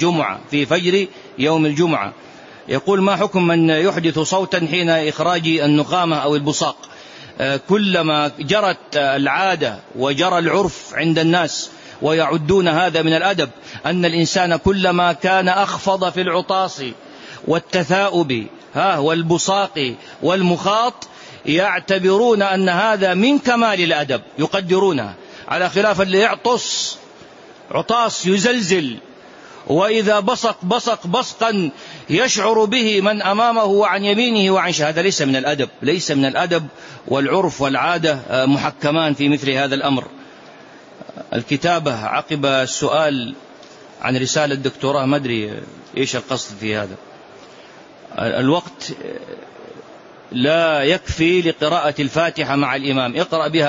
يوم الجمعة. يقول: ما حكم من يحدث صوتا حين إخراج النخامة أو البصاق؟ كلما جرت العادة وجرى العرف عند الناس، ويعدون هذا من الأدب، أن الإنسان كلما كان أخفض في العطاس والتثاؤب والبصاق والمخاط يعتبرون أن هذا من كمال الأدب، يقدرونها، على خلاف اللي يعطس عطاس يزلزل، وإذا بصق بصقا يشعر به من أمامه وعن يمينه وعن شماله، هذا ليس من الأدب، والعرف والعادة محكمان في مثل هذا الأمر. الكتابة عقب السؤال عن رسالة دكتوراه، ما أدري إيش القصد في هذا. الوقت لا يكفي لقراءة الفاتحة مع الإمام،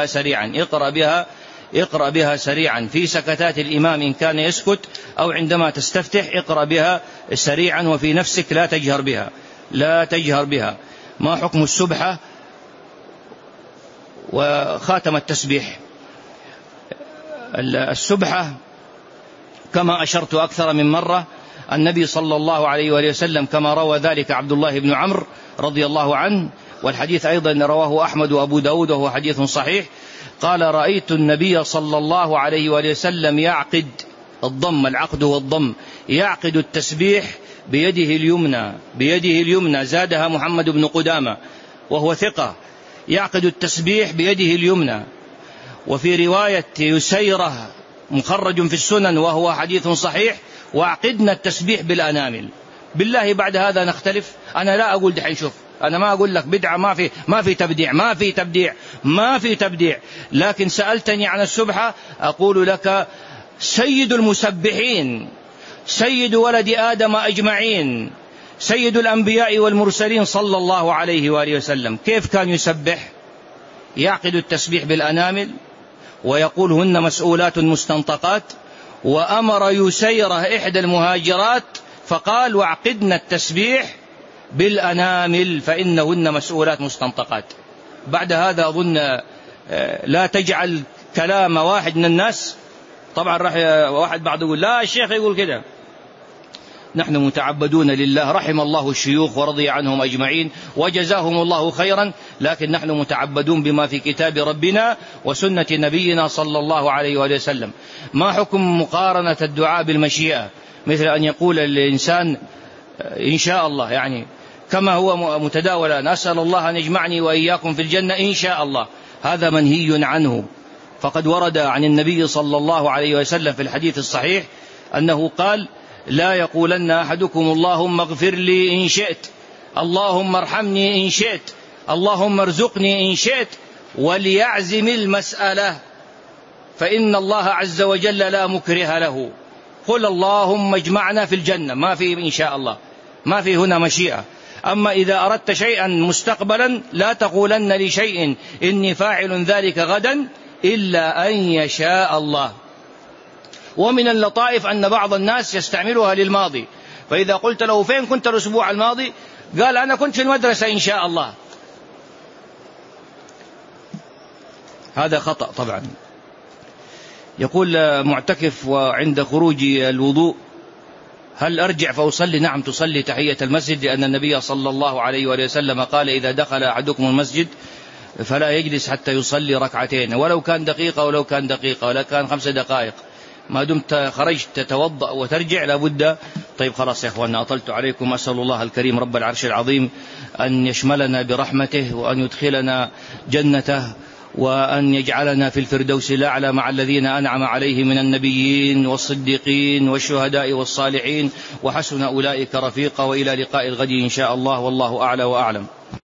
اقرأ بها سريعا في سكتات الإمام إن كان يسكت، أو عندما تستفتح اقرأ بها سريعا وفي نفسك، لا تجهر بها. ما حكم السبحة وخاتم التسبيح. السبحة كما أشرت أكثر من مرة، النبي صلى الله عليه وآله وسلم كما روى ذلك عبد الله بن عمرو رضي الله عنه، والحديث أيضا رواه أحمد وأبو داود وهو حديث صحيح، قال: رأيت النبي صلى الله عليه وآله وسلم يعقد الضم، العقد والضم، يعقد التسبيح بيده اليمنى، زادها محمد بن قدامة وهو ثقة، يعقد التسبيح بيده اليمنى. وفي رواية يسيرة مخرج في السنن وهو حديث صحيح: وعقدنا التسبيح بالأنامل. بالله بعد هذا نختلف؟ أنا لا أقول دحين شوف، أنا ما أقول لك بدعة، ما في تبديع، لكن سألتني عن السبحة، أقول لك: سيد المسبحين، سيد ولد آدم أجمعين، سيد الأنبياء والمرسلين صلى الله عليه وآله وسلم كيف كان يسبح؟ يعقد التسبيح بالأنامل، ويقول: هن مسؤولات مستنطقات. وأمر يسيرة إحدى المهاجرات فقال: وعقدنا التسبيح بالأنامل فإنهن مسؤولات مستنطقات. بعد هذا أظن لا تجعل كلام واحد من الناس، طبعا راح واحد بعض يقول: لا الشيخ يقول كده. نحن متعبدون لله، رحم الله الشيوخ ورضي عنهم أجمعين وجزاهم الله خيرا، لكن نحن متعبدون بما في كتاب ربنا وسنة نبينا صلى الله عليه وآله وسلم. ما حكم مقارنة الدعاء بالمشيئة، مثل أن يقول الإنسان إن شاء الله، يعني كما هو متداول أن أسأل الله أن يجمعني وإياكم في الجنة إن شاء الله، هذا منهي عنه. فقد ورد عن النبي صلى الله عليه وسلم في الحديث الصحيح أنه قال: لا يقولن أحدكم اللهم اغفر لي إن شئت، اللهم ارحمني إن شئت، اللهم ارزقني إن شئت، وليعزم المسألة فإن الله عز وجل لا مكره له. قل اللهم اجمعنا في الجنة، ما في إن شاء الله، ما في هنا مشيئة. أما إذا أردت شيئا مستقبلا لا تقولن لشيء إني فاعل ذلك غدا إلا أن يشاء الله. ومن اللطائف أن بعض الناس يستعملها للماضي، فإذا قلت له: فين كنت الأسبوع الماضي؟ قال: أنا كنت في المدرسة إن شاء الله. هذا خطأ طبعا. يقول معتكف وعند خروج الوضوء: هل أرجع فأصلي؟ نعم، تصلي تحية المسجد، لأن النبي صلى الله عليه وآله وسلم قال: إذا دخل أحدكم المسجد فلا يجلس حتى يصلي ركعتين، ولو كان دقيقة ولو كان 5 دقائق، ما دمت خرجت تتوضأ وترجع لابد. طيب خلاص يا أخواننا، أطلت عليكم. أسأل الله الكريم رب العرش العظيم أن يشملنا برحمته، وأن يدخلنا جنته، وأن يجعلنا في الفردوس الأعلى مع الذين أنعم عليهم من النبيين والصديقين والشهداء والصالحين، وحسن أولئك رفيقا، وإلى لقاء الغد إن شاء الله، والله أعلى وأعلم.